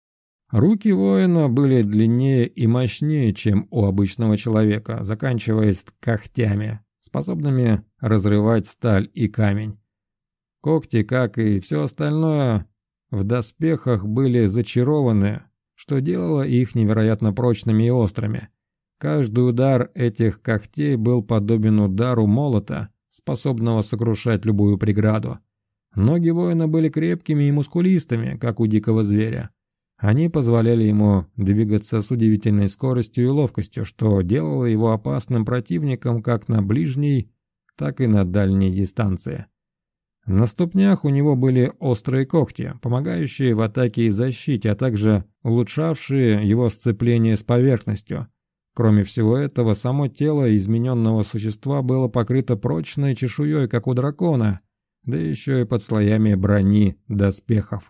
Руки воина были длиннее и мощнее, чем у обычного человека, заканчиваясь когтями, способными разрывать сталь и камень. Когти, как и все остальное, в доспехах были зачарованы, что делало их невероятно прочными и острыми. Каждый удар этих когтей был подобен удару молота, способного сокрушать любую преграду. Ноги воина были крепкими и мускулистыми, как у дикого зверя. Они позволяли ему двигаться с удивительной скоростью и ловкостью, что делало его опасным противником как на ближней, так и на дальней дистанции. На ступнях у него были острые когти, помогающие в атаке и защите, а также улучшавшие его сцепление с поверхностью. Кроме всего этого, само тело измененного существа было покрыто прочной чешуей, как у дракона, да еще и под слоями брони доспехов.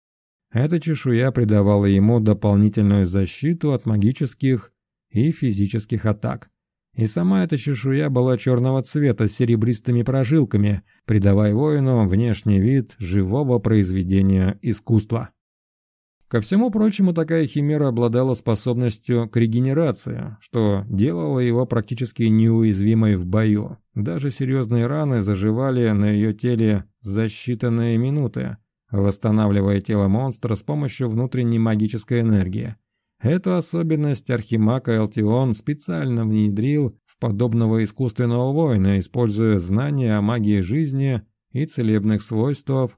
Эта чешуя придавала ему дополнительную защиту от магических и физических атак. И сама эта чешуя была черного цвета с серебристыми прожилками, придавая воину внешний вид живого произведения искусства. Ко всему прочему, такая химера обладала способностью к регенерации, что делало его практически неуязвимой в бою. Даже серьезные раны заживали на ее теле за считанные минуты, восстанавливая тело монстра с помощью внутренней магической энергии. Эту особенность архимаг Алтион специально внедрил в подобного искусственного воина, используя знания о магии жизни и целебных свойствах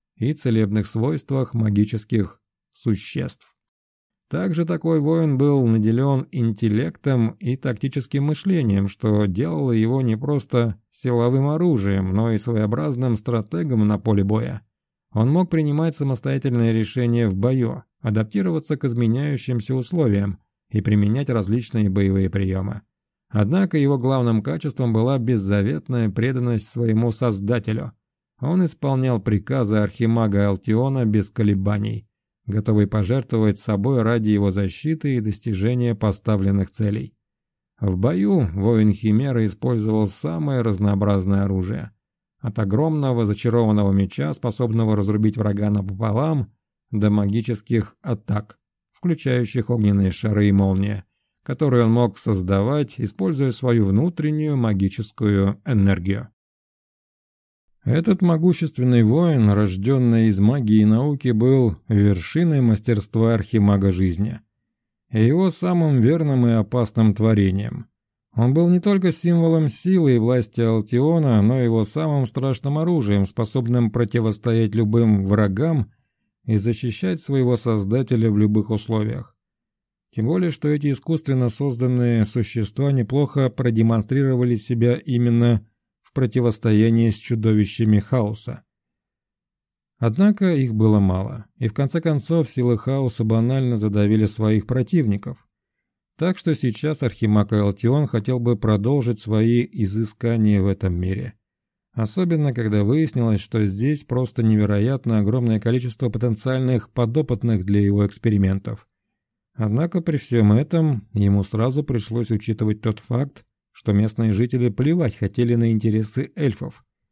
магических существ. Также такой воин был наделен интеллектом и тактическим мышлением, что делало его не просто силовым оружием, но и своеобразным стратегом на поле боя. Он мог принимать самостоятельные решения в бою, адаптироваться к изменяющимся условиям и применять различные боевые приемы. Однако его главным качеством была беззаветная преданность своему создателю. Он исполнял приказы архимага Алтиона без колебаний, готовый пожертвовать собой ради его защиты и достижения поставленных целей. В бою воин Химеры использовал самое разнообразное оружие. От огромного зачарованного меча, способного разрубить врага напополам, до магических атак, включающих огненные шары и молнии, которые он мог создавать, используя свою внутреннюю магическую энергию. Этот могущественный воин, рожденный из магии и науки, был вершиной мастерства архимага жизни и его самым верным и опасным творением. Он был не только символом силы и власти Алтиона, но и его самым страшным оружием, способным противостоять любым врагам и защищать своего создателя в любых условиях. Тем более, что эти искусственно созданные существа неплохо продемонстрировали себя именно в противостоянии с чудовищами хаоса. Однако их было мало, и в конце концов силы хаоса банально задавили своих противников. Так что сейчас архимаг Алтион хотел бы продолжить свои изыскания в этом мире. Особенно, когда выяснилось, что здесь просто невероятно огромное количество потенциальных подопытных для его экспериментов. Однако при всем этом ему сразу пришлось учитывать тот факт, что местные жители плевать хотели на интересы эльфов.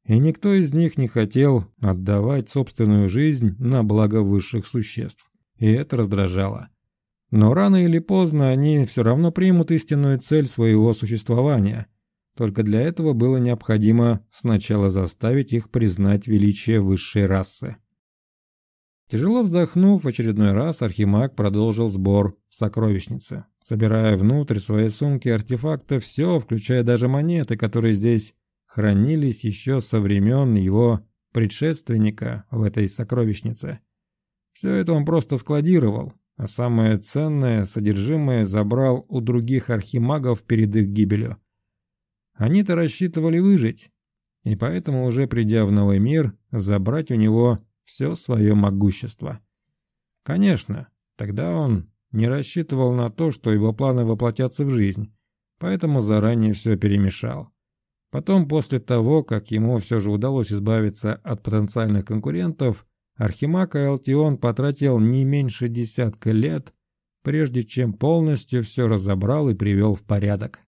и никто из них не хотел отдавать собственную жизнь на благо высших существ, и это раздражало. Но рано или поздно они все равно примут истинную цель своего существования, только для этого было необходимо сначала заставить их признать величие высшей расы. Тяжело вздохнув в очередной раз, Архимаг продолжил сбор в сокровищнице, собирая внутрь своей сумки артефакта все, включая даже монеты, которые здесь хранились еще со времен его предшественника в этой сокровищнице. Все это он просто складировал, а самое ценное содержимое забрал у других архимагов перед их гибелью. Они-то рассчитывали выжить, и поэтому, уже придя в новый мир, забрать у него все свое могущество. Конечно, тогда он не рассчитывал на то, что его планы воплотятся в жизнь, поэтому заранее все перемешал. Потом, после того, как ему все же удалось избавиться от потенциальных конкурентов, Архимаг Аэлтион потратил не меньше 10 лет, прежде чем полностью все разобрал и привел в порядок.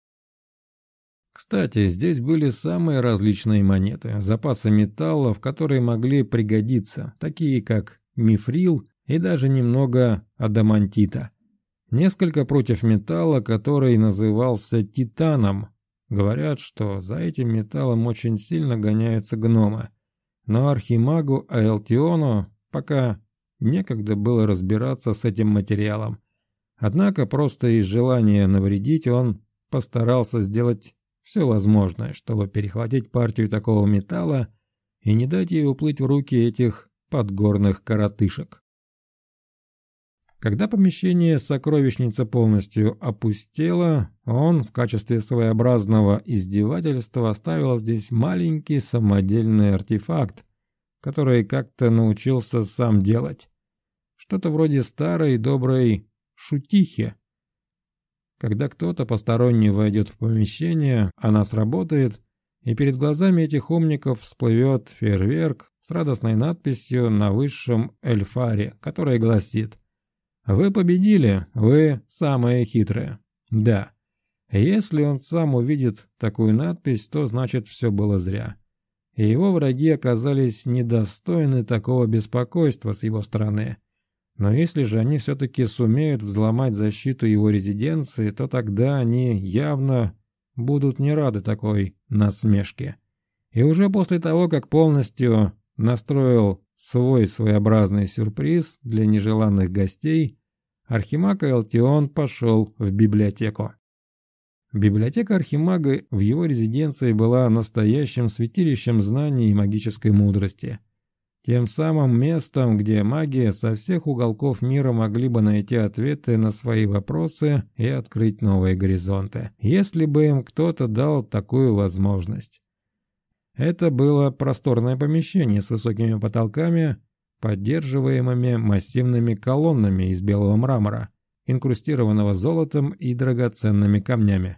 Кстати, здесь были самые различные монеты, запасы металлов, которые могли пригодиться, такие как мифрил и даже немного адамантита. Несколько прутьев металла, который назывался титаном. Говорят, что за этим металлом очень сильно гоняются гномы. Но Архимагу Аэлтиону пока некогда было разбираться с этим материалом. Однако просто из желания навредить он постарался сделать все возможное, чтобы перехватить партию такого металла и не дать ей уплыть в руки этих подгорных коротышек. Когда помещение сокровищницы полностью опустело, он в качестве своеобразного издевательства оставил здесь маленький самодельный артефакт, который как-то научился сам делать. Что-то вроде старой доброй шутихи. Когда кто-то посторонний войдет в помещение, она сработает, и перед глазами этих умников всплывет фейерверк с радостной надписью на высшем эльфаре, которая гласит: «Вы победили, вы самые хитрые». Да, если он сам увидит такую надпись, то значит все было зря. И его враги оказались недостойны такого беспокойства с его стороны. Но если же они все-таки сумеют взломать защиту его резиденции, то тогда они явно будут не рады такой насмешке. И уже после того, как полностью настроил свой своеобразный сюрприз для нежеланных гостей, Архимаг Аэлтион пошел в библиотеку. Библиотека Архимага в его резиденции была настоящим святилищем знаний и магической мудрости. Тем самым местом, где маги со всех уголков мира могли бы найти ответы на свои вопросы и открыть новые горизонты, если бы им кто-то дал такую возможность. Это было просторное помещение с высокими потолками, поддерживаемыми массивными колоннами из белого мрамора, инкрустированного золотом и драгоценными камнями.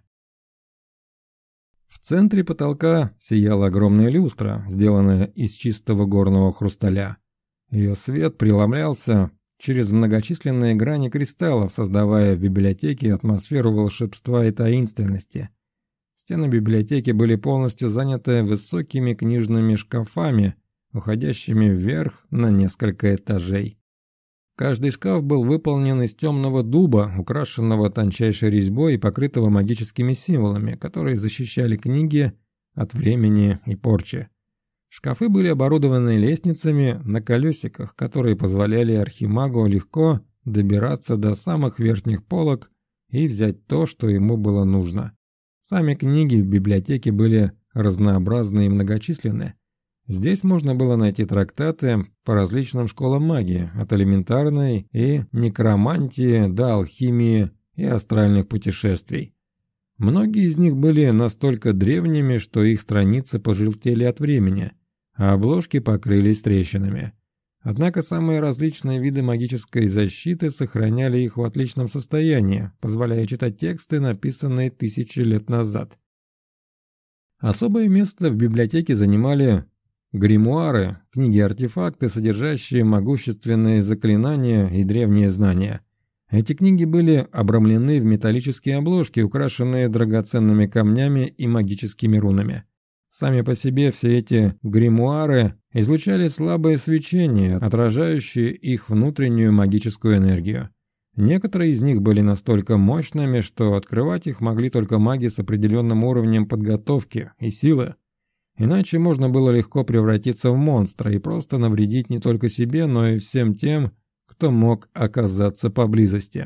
В центре потолка сияла огромная люстра, сделанная из чистого горного хрусталя. Ее свет преломлялся через многочисленные грани кристаллов, создавая в библиотеке атмосферу волшебства и таинственности. Стены библиотеки были полностью заняты высокими книжными шкафами, уходящими вверх на несколько этажей. Каждый шкаф был выполнен из темного дуба, украшенного тончайшей резьбой и покрытого магическими символами, которые защищали книги от времени и порчи. Шкафы были оборудованы лестницами на колесиках, которые позволяли Архимагу легко добираться до самых верхних полок и взять то, что ему было нужно. Сами книги в библиотеке были разнообразны и многочисленны. Здесь можно было найти трактаты по различным школам магии, от элементарной и некромантии до алхимии и астральных путешествий. Многие из них были настолько древними, что их страницы пожелтели от времени, а обложки покрылись трещинами. Однако самые различные виды магической защиты сохраняли их в отличном состоянии, позволяя читать тексты, написанные тысячи лет назад. Особое место в библиотеке занимали гримуары, книги-артефакты, содержащие могущественные заклинания и древние знания. Эти книги были обрамлены в металлические обложки, украшенные драгоценными камнями и магическими рунами. Сами по себе все эти гримуары излучали слабое свечение, отражающее их внутреннюю магическую энергию. Некоторые из них были настолько мощными, что открывать их могли только маги с определенным уровнем подготовки и силы. Иначе можно было легко превратиться в монстра и просто навредить не только себе, но и всем тем, кто мог оказаться поблизости.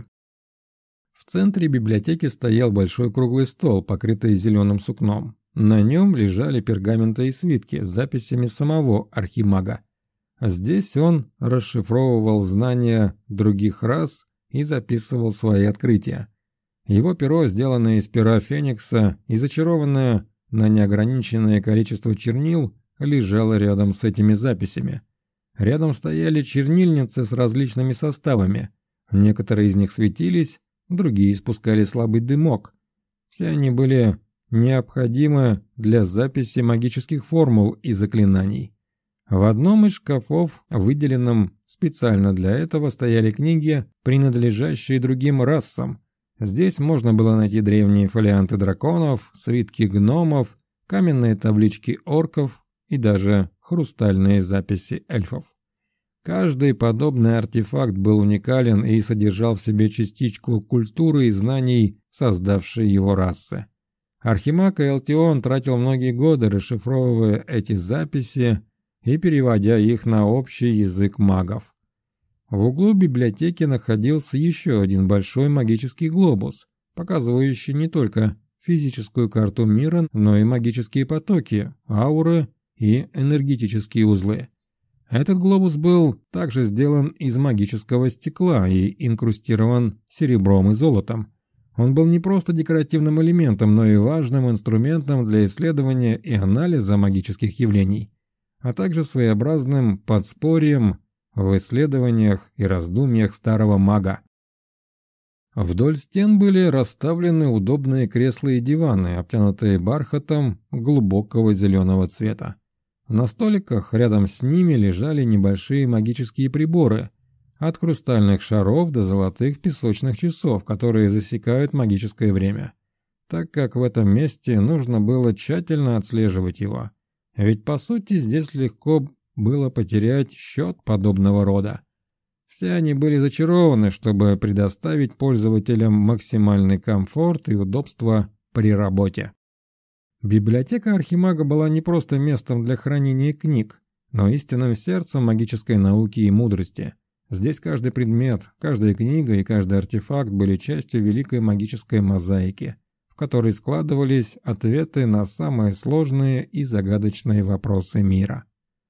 В центре библиотеки стоял большой круглый стол, покрытый зеленым сукном. На нем лежали пергаменты и свитки с записями самого архимага. Здесь он расшифровывал знания других рас и записывал свои открытия. Его перо, сделанное из пера Феникса и зачарованное на неограниченное количество чернил, лежало рядом с этими записями. Рядом стояли чернильницы с различными составами. Некоторые из них светились, другие испускали слабый дымок. Все они были необходимы для записи магических формул и заклинаний. В одном из шкафов, выделенном специально для этого, стояли книги, принадлежащие другим расам. Здесь можно было найти древние фолианты драконов, свитки гномов, каменные таблички орков и даже хрустальные записи эльфов. Каждый подобный артефакт был уникален и содержал в себе частичку культуры и знаний, создавшей его расы. Архимаг Элтион тратил многие годы, расшифровывая эти записи и переводя их на общий язык магов. В углу библиотеки находился еще один большой магический глобус, показывающий не только физическую карту мира, но и магические потоки, ауры и энергетические узлы. Этот глобус был также сделан из магического стекла и инкрустирован серебром и золотом. Он был не просто декоративным элементом, но и важным инструментом для исследования и анализа магических явлений, а также своеобразным подспорьем в исследованиях и раздумьях старого мага. Вдоль стен были расставлены удобные кресла и диваны, обтянутые бархатом глубокого зеленого цвета. На столиках рядом с ними лежали небольшие магические приборы, от хрустальных шаров до золотых песочных часов, которые засекают магическое время, так как в этом месте нужно было тщательно отслеживать его. Ведь по сути здесь легко было потерять счет подобного рода. Все они были зачарованы, чтобы предоставить пользователям максимальный комфорт и удобство при работе. Библиотека Архимага была не просто местом для хранения книг, но истинным сердцем магической науки и мудрости. Здесь каждый предмет, каждая книга и каждый артефакт были частью великой магической мозаики, в которой складывались ответы на самые сложные и загадочные вопросы мира.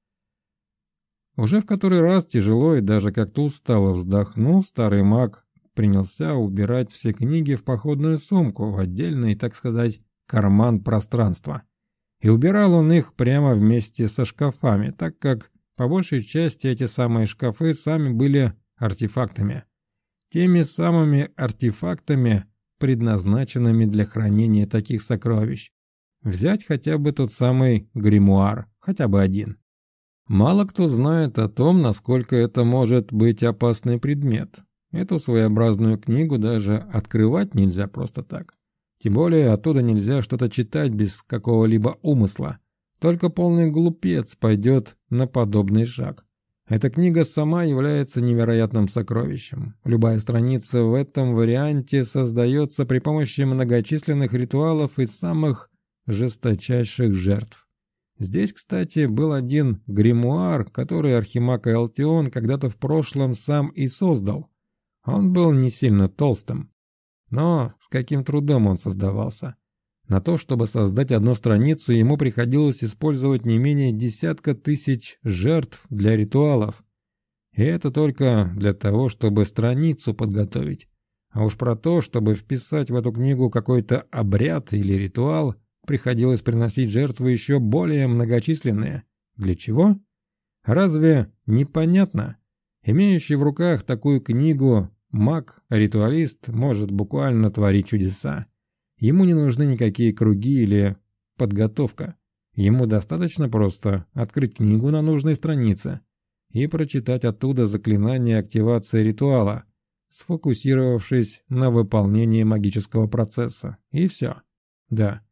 Уже в который раз тяжело и даже как-то устало вздохнув, старый маг принялся убирать все книги в походную сумку, в отдельный, так сказать, карман пространства. И убирал он их прямо вместе со шкафами, так как по большей части эти самые шкафы сами были артефактами. Теми самыми артефактами, предназначенными для хранения таких сокровищ. Взять хотя бы тот самый гримуар, хотя бы один. Мало кто знает о том, насколько это может быть опасный предмет. Эту своеобразную книгу даже открывать нельзя просто так. Тем более оттуда нельзя что-то читать без какого-либо умысла. Только полный глупец пойдет на подобный шаг. Эта книга сама является невероятным сокровищем. Любая страница в этом варианте создается при помощи многочисленных ритуалов и самых жесточайших жертв. Здесь, кстати, был один гримуар, который архимаг Элтион когда-то в прошлом сам и создал. Он был не сильно толстым, но с каким трудом он создавался. На то, чтобы создать одну страницу, ему приходилось использовать не менее 10 тысяч жертв для ритуалов. И это только для того, чтобы страницу подготовить. А уж про то, чтобы вписать в эту книгу какой-то обряд или ритуал, приходилось приносить жертвы еще более многочисленные. Для чего? Разве непонятно? Имеющий в руках такую книгу маг-ритуалист может буквально творить чудеса. Ему не нужны никакие круги или подготовка. Ему достаточно просто открыть книгу на нужной странице и прочитать оттуда заклинание активации ритуала, сфокусировавшись на выполнении магического процесса. И все. Да.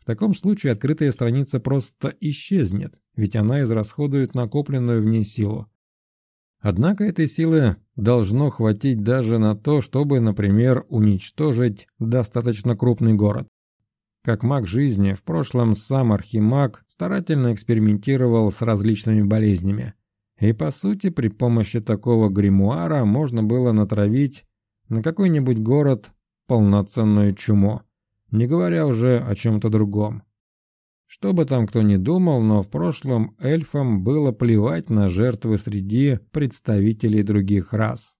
В таком случае открытая страница просто исчезнет, ведь она израсходует накопленную в ней силу. Однако этой силы должно хватить даже на то, чтобы, например, уничтожить достаточно крупный город. Как маг жизни, в прошлом сам Архимаг старательно экспериментировал с различными болезнями. И по сути, при помощи такого гримуара можно было натравить на какой-нибудь город полноценную чуму, не говоря уже о чем-то другом. Что бы там кто ни думал, но в прошлом эльфам было плевать на жертвы среди представителей других рас.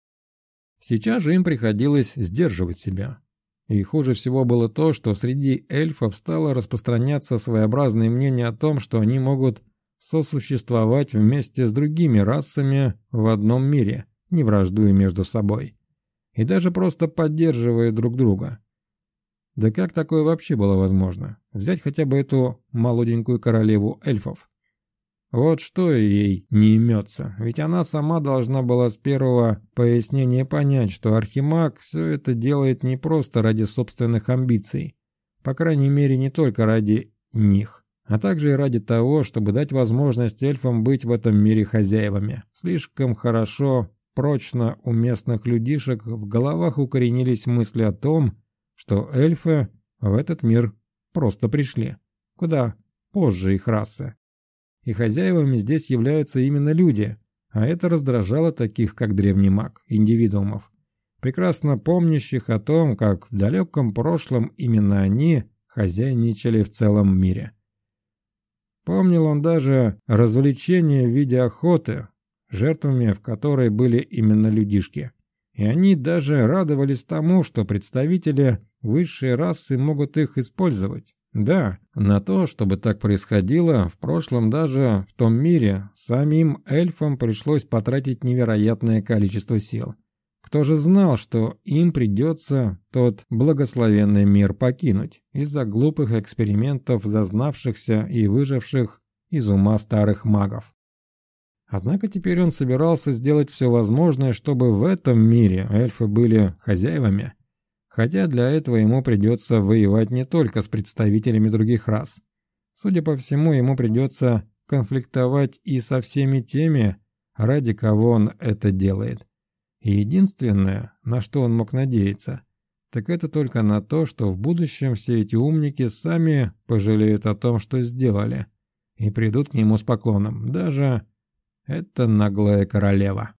Сейчас же им приходилось сдерживать себя. И хуже всего было то, что среди эльфов стало распространяться своеобразное мнение о том, что они могут сосуществовать вместе с другими расами в одном мире, не враждуя между собой, и даже просто поддерживая друг друга. Да как такое вообще было возможно? Взять хотя бы эту молоденькую королеву эльфов. Вот что ей не имется, ведь она сама должна была с первого пояснения понять, что Архимаг все это делает не просто ради собственных амбиций, по крайней мере не только ради них, а также и ради того, чтобы дать возможность эльфам быть в этом мире хозяевами. Слишком хорошо, прочно у местных людишек в головах укоренились мысли о том, что эльфы в этот мир просто пришли, куда позже их расы. И хозяевами здесь являются именно люди, а это раздражало таких, как древний маг, индивидуумов, прекрасно помнящих о том, как в далеком прошлом именно они хозяйничали в целом мире. Помнил он даже развлечения в виде охоты, жертвами в которой были именно людишки. И они даже радовались тому, что представители высшей расы могут их использовать. Да, на то, чтобы так происходило, в прошлом даже в том мире самим эльфам пришлось потратить невероятное количество сил. Кто же знал, что им придется тот благословенный мир покинуть из-за глупых экспериментов зазнавшихся и выживших из ума старых магов? Однако теперь он собирался сделать все возможное, чтобы в этом мире эльфы были хозяевами, хотя для этого ему придется воевать не только с представителями других рас. Судя по всему, ему придется конфликтовать и со всеми теми, ради кого он это делает. И единственное, на что он мог надеяться, так это только на то, что в будущем все эти умники сами пожалеют о том, что сделали, и придут к нему с поклоном, даже эта наглая королева.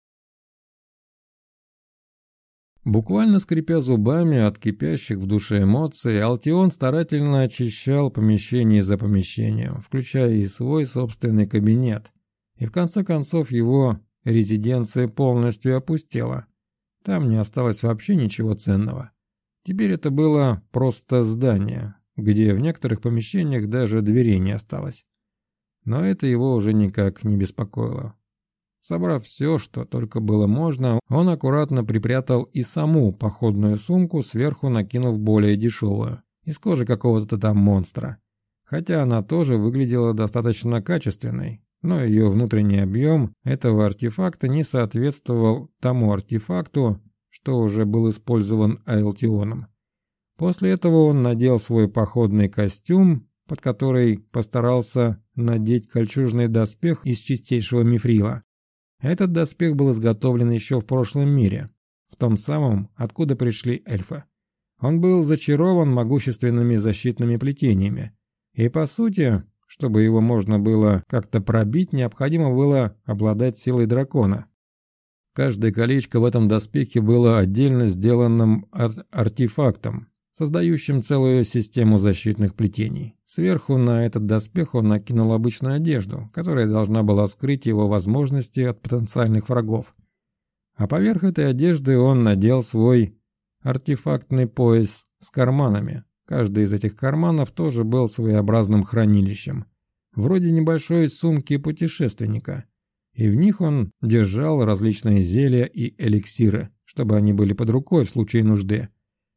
Буквально скрипя зубами от кипящих в душе эмоций, Алтион старательно очищал помещение за помещением, включая и свой собственный кабинет, и в конце концов его резиденция полностью опустела. Там не осталось вообще ничего ценного. Теперь это было просто здание, где в некоторых помещениях даже дверей не осталось. Но это его уже никак не беспокоило. Собрав все, что только было можно, он аккуратно припрятал и саму походную сумку, сверху накинув более дешевую, из кожи какого-то там монстра. Хотя она тоже выглядела достаточно качественной, но ее внутренний объем этого артефакта не соответствовал тому артефакту, что уже был использован Алтионом. После этого он надел свой походный костюм, под который постарался надеть кольчужный доспех из чистейшего мифрила. Этот доспех был изготовлен еще в прошлом мире, в том самом, откуда пришли эльфы. Он был зачарован могущественными защитными плетениями, и по сути, чтобы его можно было как-то пробить, необходимо было обладать силой дракона. Каждое колечко в этом доспехе было отдельно сделанным артефактом, создающим целую систему защитных плетений. Сверху на этот доспех он накинул обычную одежду, которая должна была скрыть его возможности от потенциальных врагов. А поверх этой одежды он надел свой артефактный пояс с карманами. Каждый из этих карманов тоже был своеобразным хранилищем, вроде небольшой сумки путешественника. И в них он держал различные зелья и эликсиры, чтобы они были под рукой в случае нужды.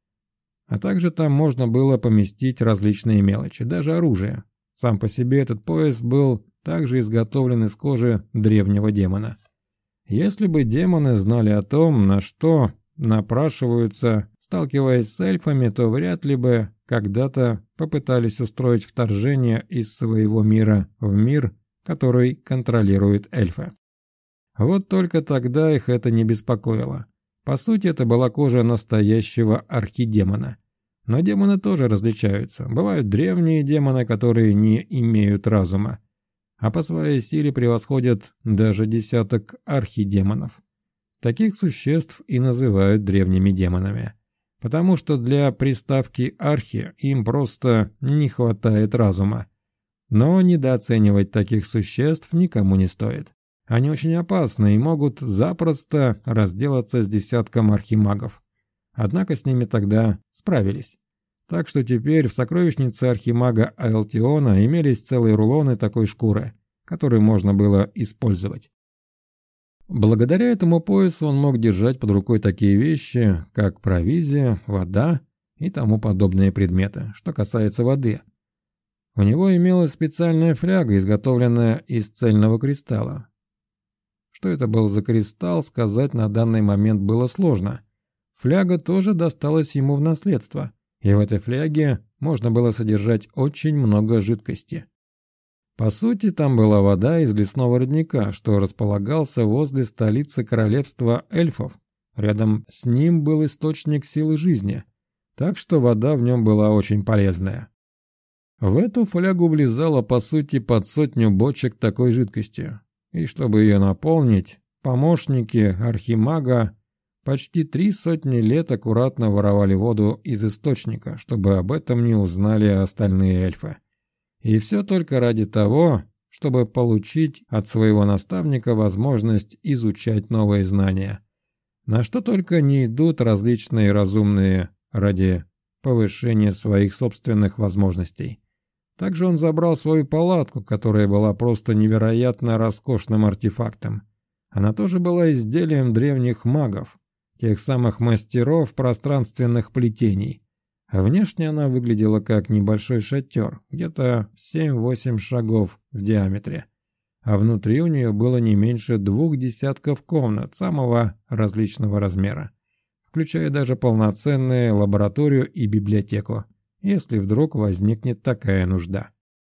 А также там можно было поместить различные мелочи, даже оружие. Сам по себе этот пояс был также изготовлен из кожи древнего демона. Если бы демоны знали о том, на что напрашиваются, сталкиваясь с эльфами, то вряд ли бы когда-то попытались устроить вторжение из своего мира в мир, который контролируют эльфы. Вот только тогда их это не беспокоило. По сути, это была кожа настоящего архидемона. Но демоны тоже различаются. Бывают древние демоны, которые не имеют разума, а по своей силе превосходят даже десяток архидемонов. Таких существ и называют древними демонами, потому что для приставки «архи» им просто не хватает разума. Но недооценивать таких существ никому не стоит. Они очень опасны и могут запросто разделаться с десятком архимагов. Однако с ними тогда справились. Так что теперь в сокровищнице архимага Аэлтиона имелись целые рулоны такой шкуры, которые можно было использовать. Благодаря этому поясу он мог держать под рукой такие вещи, как провизия, вода и тому подобные предметы. Что касается воды, у него имелась специальная фляга, изготовленная из цельного кристалла. Что это был за кристалл, сказать на данный момент было сложно. Фляга тоже досталась ему в наследство, и в этой фляге можно было содержать очень много жидкости. По сути, там была вода из лесного родника, что располагался возле столицы королевства эльфов. Рядом с ним был источник силы жизни, так что вода в нем была очень полезная. В эту флягу влезало, по сути, под 100 бочек такой жидкости. И чтобы ее наполнить, помощники архимага почти 300 лет аккуратно воровали воду из источника, чтобы об этом не узнали остальные эльфы. И все только ради того, чтобы получить от своего наставника возможность изучать новые знания. На что только не идут различные разумные ради повышения своих собственных возможностей. Также он забрал свою палатку, которая была просто невероятно роскошным артефактом. Она тоже была изделием древних магов, тех самых мастеров пространственных плетений. А внешне она выглядела как небольшой шатер, где-то 7-8 шагов в диаметре. А внутри у нее было не меньше 2 десятков комнат самого различного размера, включая даже полноценную лабораторию и библиотеку, если вдруг возникнет такая нужда.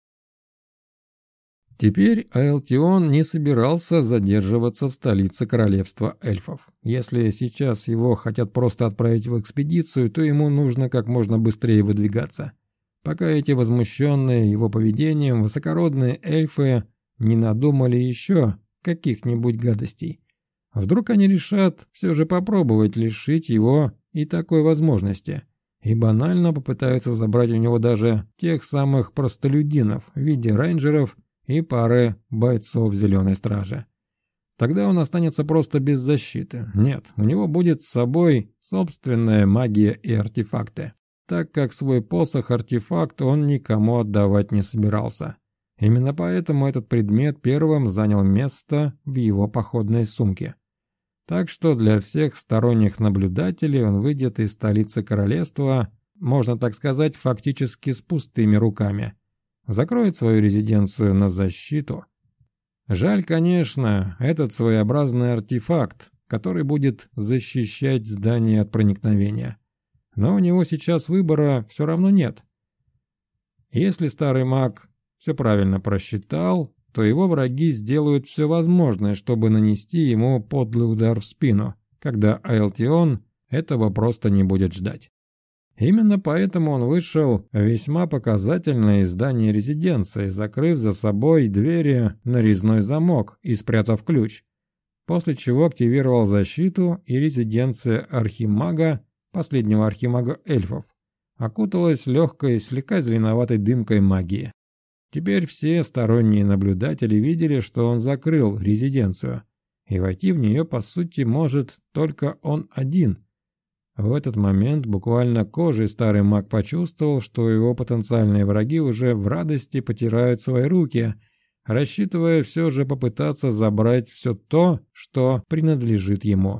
Теперь Аэлтион не собирался задерживаться в столице королевства эльфов. Если сейчас его хотят просто отправить в экспедицию, то ему нужно как можно быстрее выдвигаться, пока эти возмущенные его поведением высокородные эльфы не надумали еще каких-нибудь гадостей. Вдруг они решат все же попробовать лишить его и такой возможности, и банально попытаются забрать у него даже тех самых простолюдинов в виде рейнджеров и пары бойцов Зеленой Стражи. Тогда он останется просто без защиты. Нет, у него будет с собой собственная магия и артефакты, так как свой посох-артефакт он никому отдавать не собирался. Именно поэтому этот предмет первым занял место в его походной сумке. Так что для всех сторонних наблюдателей он выйдет из столицы королевства, можно так сказать, фактически с пустыми руками. Закроет свою резиденцию на защиту. Жаль, конечно, этот своеобразный артефакт, который будет защищать здание от проникновения. Но у него сейчас выбора все равно нет. Если старый маг все правильно просчитал, то его враги сделают все возможное, чтобы нанести ему подлый удар в спину, когда Аэлтион этого просто не будет ждать. Именно поэтому он вышел в весьма показательное из здания резиденции, закрыв за собой двери на резной замок и спрятав ключ, после чего активировал защиту, и резиденция архимага, последнего архимага эльфов, окуталась легкой, слегка зеленоватой дымкой магии. Теперь все сторонние наблюдатели видели, что он закрыл резиденцию, и войти в нее, по сути, может только он один. В этот момент буквально кожей старый маг почувствовал, что его потенциальные враги уже в радости потирают свои руки, рассчитывая все же попытаться забрать все то, что принадлежит ему.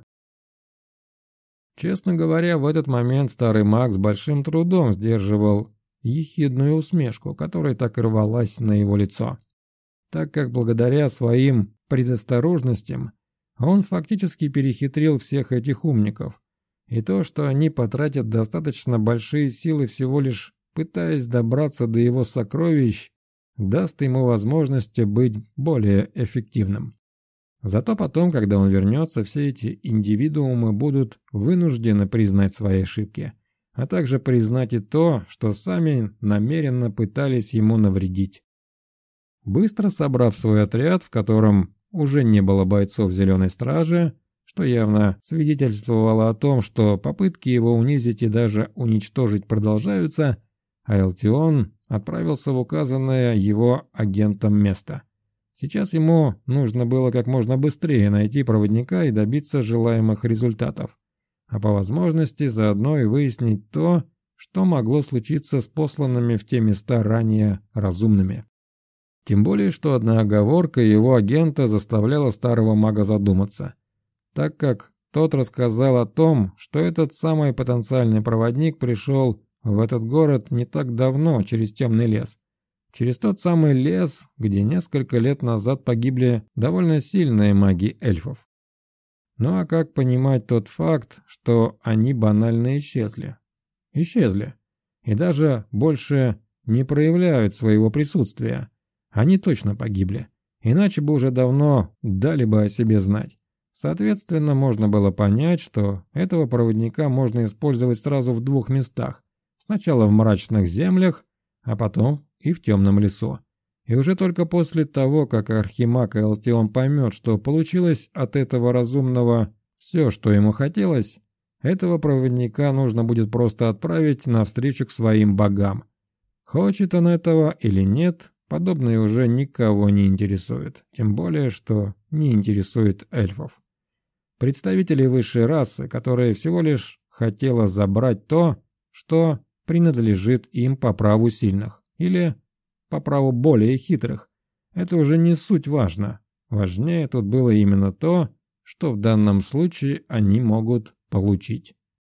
Честно говоря, в этот момент старый маг с большим трудом сдерживал ехидную усмешку, которая так и рвалась на его лицо, так как благодаря своим предосторожностям он фактически перехитрил всех этих умников. И то, что они потратят достаточно большие силы всего лишь пытаясь добраться до его сокровищ, даст ему возможность быть более эффективным. Зато потом, когда он вернется, все эти индивидуумы будут вынуждены признать свои ошибки, а также признать и то, что сами намеренно пытались ему навредить. Быстро собрав свой отряд, в котором уже не было бойцов Зеленой Стражи, что явно свидетельствовало о том, что попытки его унизить и даже уничтожить продолжаются, Айлтион отправился в указанное его агентом место. Сейчас ему нужно было как можно быстрее найти проводника и добиться желаемых результатов, а по возможности заодно и выяснить то, что могло случиться с посланными в те места ранее разумными. Тем более, что одна оговорка его агента заставляла старого мага задуматься, так как тот рассказал о том, что этот самый потенциальный проводник пришел в этот город не так давно через темный лес. Через тот самый лес, где несколько лет назад погибли довольно сильные маги эльфов. Ну а как понимать тот факт, что они банально исчезли? Исчезли. И даже больше не проявляют своего присутствия. Они точно погибли. Иначе бы уже давно дали бы о себе знать. Соответственно, можно было понять, что этого проводника можно использовать сразу в двух местах. Сначала в мрачных землях, а потом и в темном лесу. И уже только после того, как архимаг Айлтион поймет, что получилось от этого разумного все, что ему хотелось, этого проводника нужно будет просто отправить навстречу к своим богам. Хочет он этого или нет, подобное уже никого не интересует, тем более, что не интересует эльфов. Представителей высшей расы, которая всего лишь хотела забрать то, что принадлежит им по праву сильных, или по праву более хитрых. Это уже не суть важно. Важнее тут было именно то, что в данном случае они могут получить.